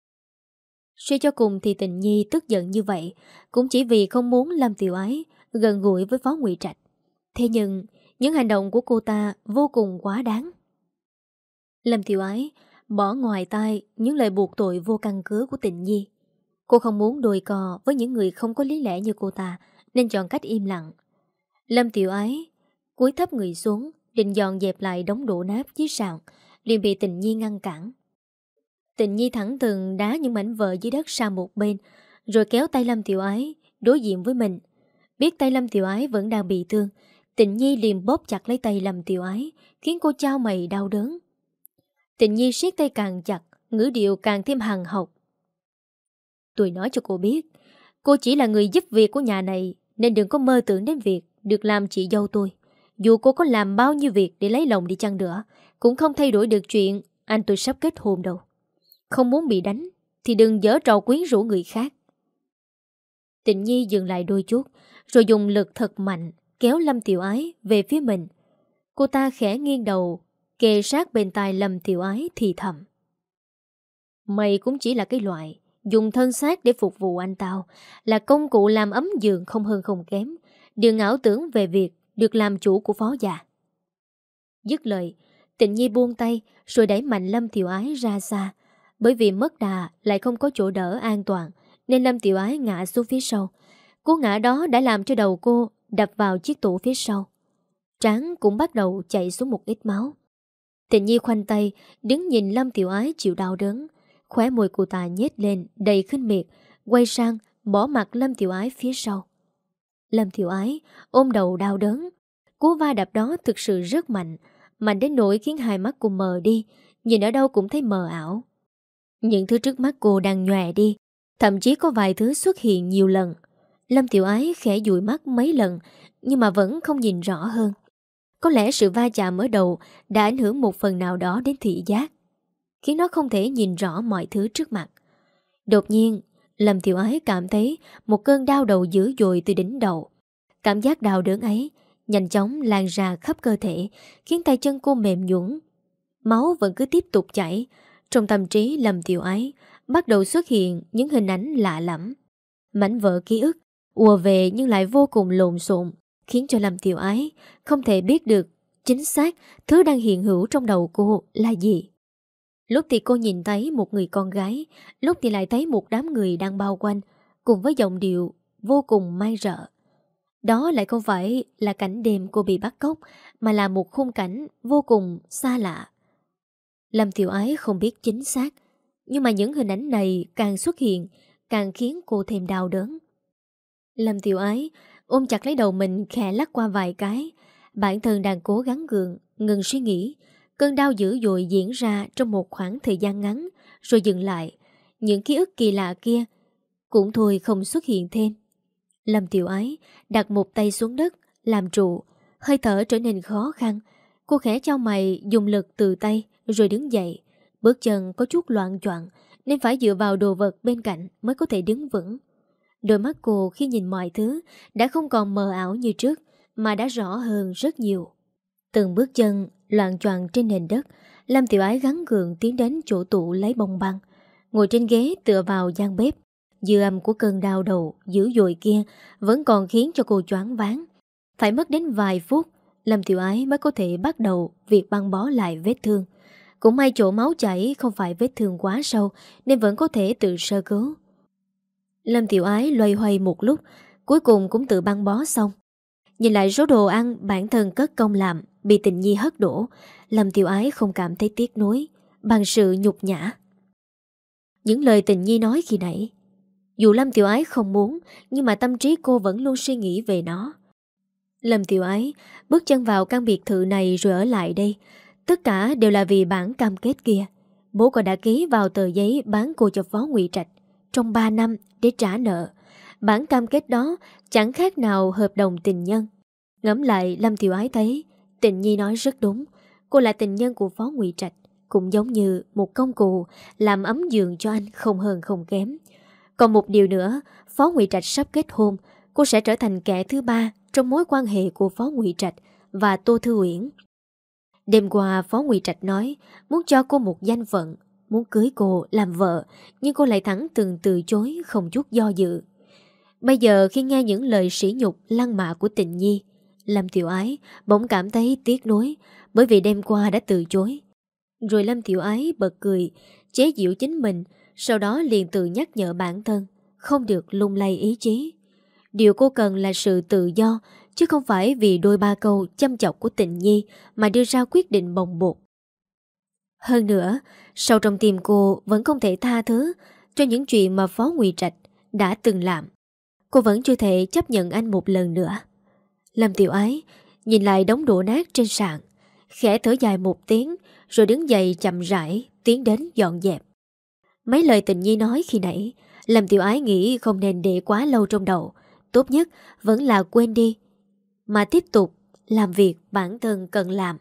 Suy cho cùng thì Tịnh Nhi tức giận như vậy cũng chỉ vì không muốn Lâm Tiểu Ái gần gũi với Phó Ngụy Trạch. Thế nhưng những hành động của cô ta vô cùng quá đáng. Lâm Tiểu Ái bỏ ngoài tai những lời buộc tội vô căn cứ của Tịnh Nhi. Cô không muốn đôi cò với những người không có lý lẽ như cô ta nên chọn cách im lặng. Lâm Tiểu Ái cúi thấp người xuống định dọn dẹp lại đống đổ nát dưới sàn, liền bị Tịnh Nhi ngăn cản. Tịnh Nhi thẳng thừng đá những mảnh vỡ dưới đất sang một bên, rồi kéo tay Lâm Tiểu Ái đối diện với mình. Biết tay Lâm Tiểu Ái vẫn đang bị thương, Tịnh Nhi liền bóp chặt lấy tay Lâm Tiểu Ái, khiến cô chao mày đau đớn. Tịnh Nhi siết tay càng chặt, ngữ điệu càng thêm hằn học. Tôi nói cho cô biết, cô chỉ là người giúp việc của nhà này, nên đừng có mơ tưởng đến việc được làm chị dâu tôi. Dù cô có làm bao nhiêu việc để lấy lòng đi chăng nữa, cũng không thay đổi được chuyện anh tôi sắp kết hôn đâu. Không muốn bị đánh thì đừng giở trò quyến rũ người khác. Tịnh Nhi dừng lại đôi chút, rồi dùng lực thật mạnh kéo Lâm Tiểu Ái về phía mình. Cô ta khẽ nghiêng đầu, kề sát bên tai Lâm Tiểu Ái thì thầm. Mày cũng chỉ là cái loại dùng thân xác để phục vụ anh tao, là công cụ làm ấm giường không hơn không kém. Đừng ảo tưởng về việc được làm chủ của phó già. Dứt lời, Tịnh Nhi buông tay rồi đẩy mạnh Lâm Tiểu Ái ra xa. Bởi vì mất đà lại không có chỗ đỡ an toàn, nên Lâm Tiểu Ái ngã xuống phía sau. Cú ngã đó đã làm cho đầu cô đập vào chiếc tủ phía sau. Trán cũng bắt đầu chảy xuống một ít máu. Tịnh Nhi khoanh tay đứng nhìn Lâm Tiểu Ái chịu đau đớn. Khóe môi cô ta nhếch lên đầy khinh miệt, quay sang bỏ mặt Lâm Tiểu Ái phía sau. Lâm Tiểu Ái ôm đầu đau đớn. Cú va đập đó thực sự rất mạnh, mạnh đến nỗi khiến hai mắt cô mờ đi, nhìn ở đâu cũng thấy mờ ảo. Những thứ trước mắt cô đang nhòe đi, thậm chí có vài thứ xuất hiện nhiều lần. Lâm Tiểu Ái khẽ dụi mắt mấy lần, nhưng mà vẫn không nhìn rõ hơn. Có lẽ sự va chạm ở đầu đã ảnh hưởng một phần nào đó đến thị giác, khiến nó không thể nhìn rõ mọi thứ trước mặt. Đột nhiên, Lâm Tiểu Ái cảm thấy một cơn đau đầu dữ dội từ đỉnh đầu. Cảm giác đau đớn ấy nhanh chóng lan ra khắp cơ thể, khiến tay chân cô mềm nhũn. Máu vẫn cứ tiếp tục chảy. Trong tâm trí Lâm Tiểu Ái bắt đầu xuất hiện những hình ảnh lạ lẫm. Mảnh vỡ ký ức ùa về nhưng lại vô cùng lộn xộn, khiến cho Lâm Tiểu Ái không thể biết được chính xác thứ đang hiện hữu trong đầu cô là gì. Lúc thì cô nhìn thấy một người con gái, lúc thì lại thấy một đám người đang bao quanh, cùng với giọng điệu vô cùng man rợ. Đó lại không phải là cảnh đêm cô bị bắt cóc, mà là một khung cảnh vô cùng xa lạ. Lâm Tiểu Ái không biết chính xác, nhưng mà những hình ảnh này càng xuất hiện, càng khiến cô thêm đau đớn. Lâm Tiểu Ái ôm chặt lấy đầu mình, khẽ lắc qua vài cái. Bản thân đang cố gắng gượng, ngừng suy nghĩ. Cơn đau dữ dội diễn ra trong một khoảng thời gian ngắn, rồi dừng lại. Những ký ức kỳ lạ kia cũng thôi không xuất hiện thêm. Lâm Tiểu Ái đặt một tay xuống đất, làm trụ, hơi thở trở nên khó khăn. Cô khẽ chau mày, dùng lực từ tay, rồi đứng dậy. Bước chân có chút loạng choạng, nên phải dựa vào đồ vật bên cạnh mới có thể đứng vững. Đôi mắt cô khi nhìn mọi thứ đã không còn mờ ảo như trước, mà đã rõ hơn rất nhiều. Từng bước chân loạng choạng trên nền đất, Lâm Tiểu Ái gắng gượng tiến đến chỗ tủ lấy bông băng, ngồi trên ghế tựa vào gian bếp. Dư âm của cơn đau đầu dữ dội kia vẫn còn khiến cho cô choáng váng. Phải mất đến vài phút, Lâm Tiểu Ái mới có thể bắt đầu việc băng bó lại vết thương. Cũng may chỗ máu chảy không phải vết thương quá sâu, nên vẫn có thể tự sơ cứu. Lâm Tiểu Ái loay hoay một lúc, cuối cùng cũng tự băng bó xong. Nhìn lại số đồ ăn bản thân cất công làm bị Tình Nhi hất đổ, Lâm Tiểu Ái không cảm thấy tiếc nuối bằng sự nhục nhã. Những lời Tình Nhi nói khi nãy, dù Lâm Tiểu Ái không muốn, nhưng mà tâm trí cô vẫn luôn suy nghĩ về nó. Lâm Tiểu Ái bước chân vào căn biệt thự này rồi ở lại đây, tất cả đều là vì bản cam kết kia. Bố cô đã ký vào tờ giấy bán cô cho Phó Ngụy Trạch trong 3 năm để trả nợ. Bản cam kết đó chẳng khác nào hợp đồng tình nhân. Ngẫm lại, Lâm Tiểu Ái thấy Tình Nhi nói rất đúng. Cô là tình nhân của Phó Ngụy Trạch, cũng giống như một công cụ làm ấm giường cho anh, không hơn không kém. Còn một điều nữa, Phó Ngụy Trạch sắp kết hôn, cô sẽ trở thành kẻ thứ ba trong mối quan hệ của Phó Ngụy Trạch và Tô Thư Uyển. Đêm qua Phó Ngụy Trạch nói muốn cho cô một danh phận, muốn cưới cô làm vợ, nhưng cô lại thẳng thừng từ chối không chút do dự. Bây giờ khi nghe những lời sỉ nhục lăng mạ của Tình Nhi, Lâm Tiểu Ái bỗng cảm thấy tiếc nuối, bởi vì đêm qua đã từ chối. Rồi Lâm Tiểu Ái bật cười, chế giễu chính mình, sau đó liền tự nhắc nhở bản thân không được lung lay ý chí. Điều cô cần là sự tự do, chứ không phải vì đôi ba câu chăm chọc của Tình Nhi mà đưa ra quyết định bồng bột. Hơn nữa, sâu trong tim cô vẫn không thể tha thứ cho những chuyện mà Phó Ngụy Trạch đã từng làm. Cô vẫn chưa thể chấp nhận anh một lần nữa. Lâm Tiểu Ái nhìn lại đống đổ nát trên sàn, khẽ thở dài một tiếng, rồi đứng dậy chậm rãi tiến đến dọn dẹp. Mấy lời Tình Nhi nói khi nãy, Lâm Tiểu Ái nghĩ không nên để quá lâu trong đầu. Tốt nhất vẫn là quên đi, mà tiếp tục làm việc bản thân cần làm.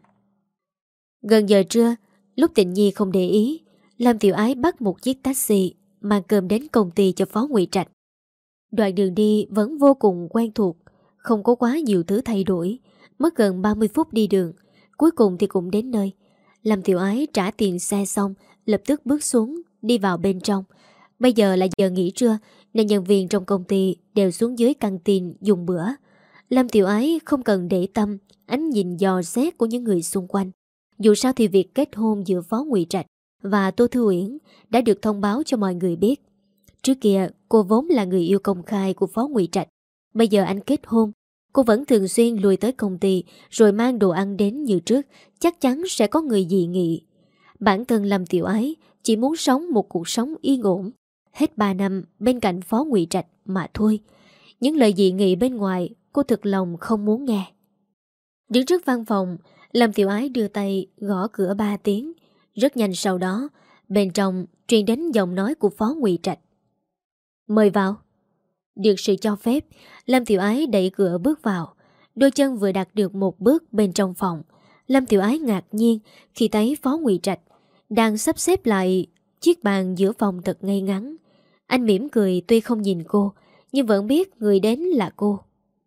Gần giờ trưa, lúc Tình Nhi không để ý, Lâm Tiểu Ái bắt một chiếc taxi mang cơm đến công ty cho Phó Ngụy Trạch. Đoạn đường đi vẫn vô cùng quen thuộc, không có quá nhiều thứ thay đổi. Mất gần 30 phút đi đường, cuối cùng thì cũng đến nơi. Lâm Tiểu Ái trả tiền xe xong, lập tức bước xuống, đi vào bên trong. Bây giờ là giờ nghỉ trưa, nên nhân viên trong công ty đều xuống dưới căng tin dùng bữa. Lâm Tiểu Ái không cần để tâm ánh nhìn dò xét của những người xung quanh. Dù sao thì việc kết hôn giữa Phó Ngụy Trạch và Tô Thư Uyển đã được thông báo cho mọi người biết. Trước kia cô vốn là người yêu công khai của Phó Ngụy Trạch. Bây giờ anh kết hôn, cô vẫn thường xuyên lùi tới công ty rồi mang đồ ăn đến như trước, chắc chắn sẽ có người dị nghị. Bản thân Lâm Tiểu Ái chỉ muốn sống một cuộc sống yên ổn, hết 3 năm bên cạnh Phó Ngụy Trạch mà thôi. Những lời dị nghị bên ngoài cô thực lòng không muốn nghe. Đứng trước văn phòng, Lâm Tiểu Ái đưa tay gõ cửa 3 tiếng. Rất nhanh sau đó, bên trong truyền đến giọng nói của Phó Ngụy Trạch. Mời vào. Được sự cho phép, Lâm Tiểu Ái đẩy cửa bước vào. Đôi chân vừa đặt được một bước bên trong phòng, Lâm Tiểu Ái ngạc nhiên khi thấy Phó Ngụy Trạch đang sắp xếp lại chiếc bàn giữa phòng thật ngay ngắn. Anh mỉm cười, tuy không nhìn cô nhưng vẫn biết người đến là cô.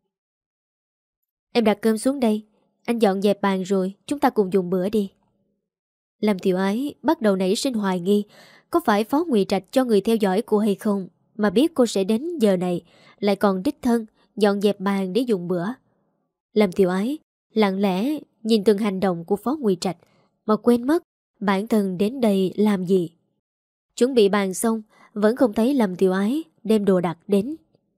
Em đặt cơm xuống đây, anh dọn dẹp bàn rồi chúng ta cùng dùng bữa đi. Lâm Tiểu Ái bắt đầu nảy sinh hoài nghi, có phải Phó Ngụy Trạch cho người theo dõi cô hay không mà biết cô sẽ đến giờ này, lại còn đích thân dọn dẹp bàn để dùng bữa. Lâm Tiểu Ái lặng lẽ nhìn từng hành động của Phó Ngụy Trạch mà quên mất bản thân đến đây làm gì. Chuẩn bị bàn xong, vẫn không thấy Lâm Tiểu Ái đem đồ đặt đến.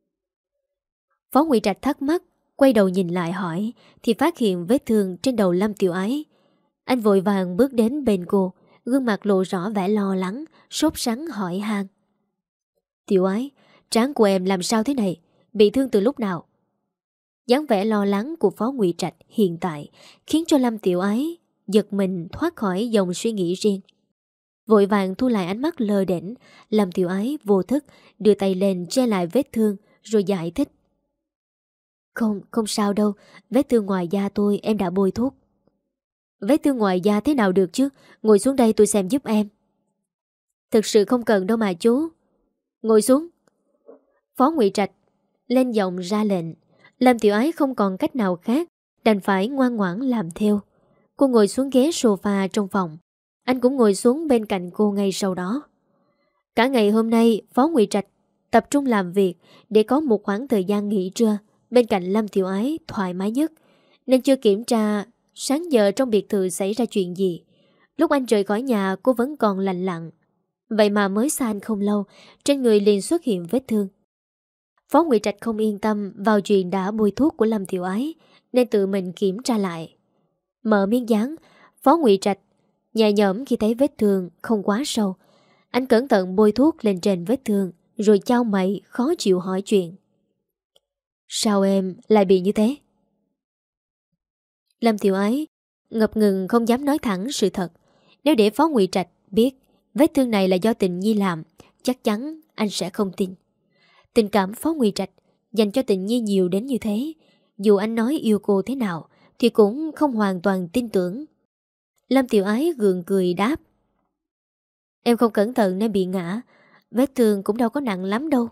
Phó Ngụy Trạch thắc mắc, quay đầu nhìn lại hỏi, thì phát hiện vết thương trên đầu Lâm Tiểu Ái. Anh vội vàng bước đến bên cô, gương mặt lộ rõ vẻ lo lắng, sốt sắng hỏi han. Tiểu Ái, trán của em làm sao thế này? Bị thương từ lúc nào? Dáng vẻ lo lắng của Phó Ngụy Trạch hiện tại khiến cho Lâm Tiểu Ái giật mình thoát khỏi dòng suy nghĩ riêng. Vội vàng thu lại ánh mắt lơ đễnh, Lâm Tiểu Ái vô thức đưa tay lên che lại vết thương rồi giải thích. Không sao đâu, vết thương ngoài da tôi em đã bôi thuốc. Vết thương ngoài da thế nào được chứ, ngồi xuống đây tôi xem giúp em. Thực sự không cần đâu mà chú. Ngồi xuống. Phó Ngụy Trạch lên giọng ra lệnh. Lâm Tiểu Ái không còn cách nào khác, đành phải ngoan ngoãn làm theo. Cô ngồi xuống ghế sofa trong phòng. Anh cũng ngồi xuống bên cạnh cô ngay sau đó. Cả ngày hôm nay Phó Ngụy Trạch tập trung làm việc để có một khoảng thời gian nghỉ trưa bên cạnh Lâm Tiểu Ái thoải mái nhất, nên chưa kiểm tra sáng giờ trong biệt thự xảy ra chuyện gì. Lúc anh rời khỏi nhà cô vẫn còn lành lặn, vậy mà mới xa anh không lâu trên người liền xuất hiện vết thương. Phó Ngụy Trạch không yên tâm vào chuyện đã bôi thuốc của Lâm Tiểu Ái, nên tự mình kiểm tra lại. Mở miếng dán, Phó Ngụy Trạch nhẹ nhõm khi thấy vết thương không quá sâu. Anh cẩn thận bôi thuốc lên trên vết thương, rồi chau mày khó chịu hỏi chuyện. Sao em lại bị như thế? Lâm Tiểu Ái ngập ngừng không dám nói thẳng sự thật. Nếu để Phó Ngụy Trạch biết vết thương này là do Tình Nhi làm, chắc chắn anh sẽ không tin. Tình cảm Phó Ngụy Trạch dành cho Tình Nhi nhiều đến như thế, dù anh nói yêu cô thế nào thì cũng không hoàn toàn tin tưởng. Lâm Tiểu Ái gượng cười đáp: Em không cẩn thận nên bị ngã, vết thương cũng đâu có nặng lắm đâu.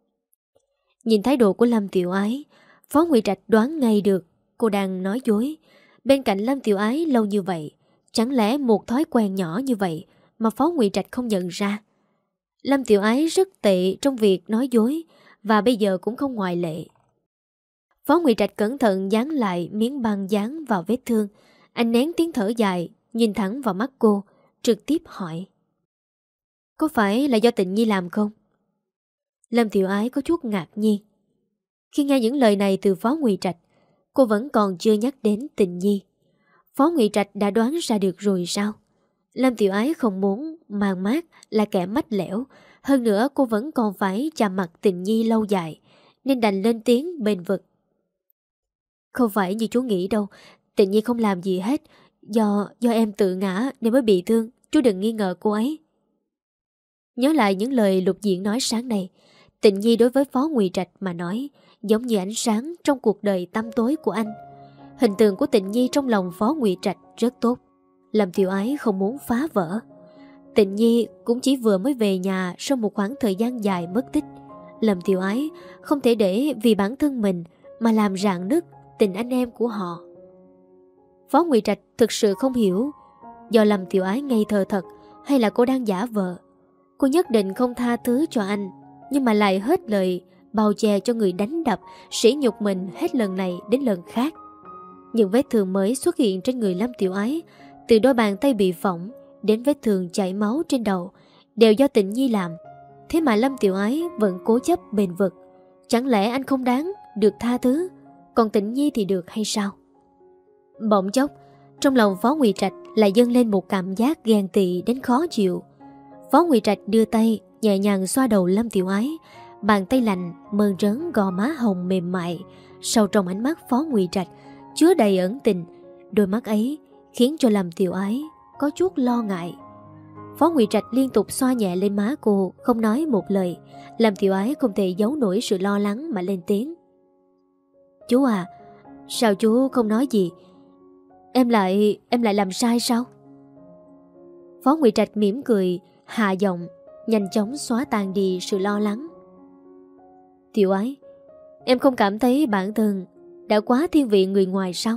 Nhìn thái độ của Lâm Tiểu Ái, Phó Ngụy Trạch đoán ngay được cô đang nói dối. Bên cạnh Lâm Tiểu Ái lâu như vậy, chẳng lẽ một thói quen nhỏ như vậy mà Phó Ngụy Trạch không nhận ra? Lâm Tiểu Ái rất tệ trong việc nói dối, và bây giờ cũng không ngoại lệ. Phó Ngụy Trạch cẩn thận dán lại miếng băng dán vào vết thương. Anh nén tiếng thở dài, nhìn thẳng vào mắt cô, trực tiếp hỏi: Có phải là do Tình Nhi làm không? Lâm Tiểu Ái có chút ngạc nhiên. Khi nghe những lời này từ Phó Ngụy Trạch, cô vẫn còn chưa nhắc đến Tình Nhi. Phó Ngụy Trạch đã đoán ra được rồi sao? Lâm Tiểu Ái không muốn mang mát là kẻ mách lẻo. Hơn nữa cô vẫn còn phải chạm mặt Tình Nhi lâu dài, nên đành lên tiếng bênh vực. Không phải như chú nghĩ đâu, Tình Nhi không làm gì hết. Do em tự ngã nên mới bị thương, chú đừng nghi ngờ cô ấy. Nhớ lại những lời Lục Diện nói sáng nay, Tình Nhi đối với Phó Ngụy Trạch mà nói giống như ánh sáng trong cuộc đời tăm tối của anh. Hình tượng của Tình Nhi trong lòng Phó Ngụy Trạch rất tốt. Lâm Tiểu Ái không muốn phá vỡ. Tình Nhi cũng chỉ vừa mới về nhà sau một khoảng thời gian dài mất tích. Lâm Tiểu Ái không thể để vì bản thân mình mà làm rạn nứt tình anh em của họ. Phó Ngụy Trạch thực sự không hiểu do Lâm Tiểu Ái ngây thơ thật hay là cô đang giả vờ. Cô nhất định không tha thứ cho anh, nhưng mà lại hết lời bao che cho người đánh đập, sỉ nhục mình hết lần này đến lần khác. Những vết thương mới xuất hiện trên người Lâm Tiểu Ái, từ đôi bàn tay bị phỏng đến vết thương chảy máu trên đầu, đều do Tình Nhi làm. Thế mà Lâm Tiểu Ái vẫn cố chấp bênh vực. Chẳng lẽ anh không đáng được tha thứ, còn Tình Nhi thì được hay sao? Bỗng chốc, trong lòng Phó Ngụy Trạch lại dâng lên một cảm giác ghen tị đến khó chịu. Phó Ngụy Trạch đưa tay nhẹ nhàng xoa đầu Lâm Tiểu Ái. Bàn tay lạnh mơn trớn gò má hồng mềm mại. Sâu trong ánh mắt Phó Ngụy Trạch chứa đầy ẩn tình. Đôi mắt ấy khiến cho Lâm Tiểu Ái có chút lo ngại. Phó Ngụy Trạch liên tục xoa nhẹ lên má cô, không nói một lời. Lâm Tiểu Ái không thể giấu nổi sự lo lắng mà lên tiếng: Chú à, sao chú không nói gì? Em lại làm sai sao? Phó Ngụy Trạch mỉm cười, hạ giọng, nhanh chóng xóa tan đi sự lo lắng. Tiểu Ái, em không cảm thấy bản thân đã quá thiên vị người ngoài sao?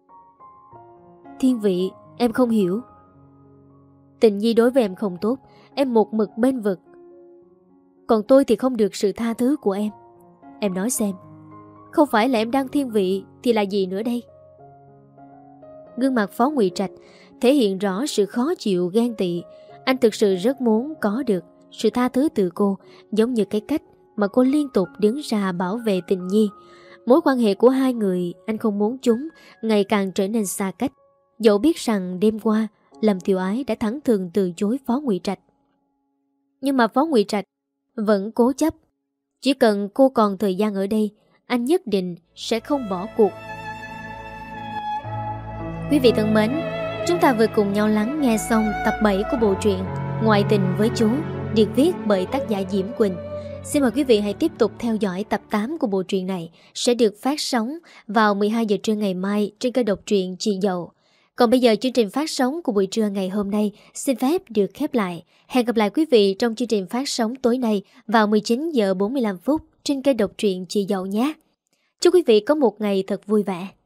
Thiên vị, em không hiểu. Tình Nhi đối với em không tốt, em một mực bênh vực. Còn tôi thì không được sự tha thứ của em. Em nói xem, không phải là em đang thiên vị thì là gì nữa đây? Gương mặt Phó Ngụy Trạch thể hiện rõ sự khó chịu ghen tị. Anh thực sự rất muốn có được sự tha thứ từ cô, giống như cái cách mà cô liên tục đứng ra bảo vệ Tình Nhi. Mối quan hệ của hai người anh không muốn chúng ngày càng trở nên xa cách. Dẫu biết rằng đêm qua Lâm Tiểu Ái đã thẳng thừng từ chối Phó Ngụy Trạch, nhưng mà Phó Ngụy Trạch vẫn cố chấp. Chỉ cần cô còn thời gian ở đây, anh nhất định sẽ không bỏ cuộc. Quý vị thân mến, chúng ta vừa cùng nhau lắng nghe xong tập 7 của bộ truyện Ngoại tình với chú, được viết bởi tác giả Diễm Quỳnh. Xin mời quý vị hãy tiếp tục theo dõi tập 8 của bộ truyện này sẽ được phát sóng vào 12 giờ trưa ngày mai trên kênh độc truyện Chị Dậu. Còn bây giờ chương trình phát sóng của buổi trưa ngày hôm nay xin phép được khép lại. Hẹn gặp lại quý vị trong chương trình phát sóng tối nay vào 19 giờ 45 phút trên kênh độc truyện Chị Dậu nhé. Chúc quý vị có một ngày thật vui vẻ.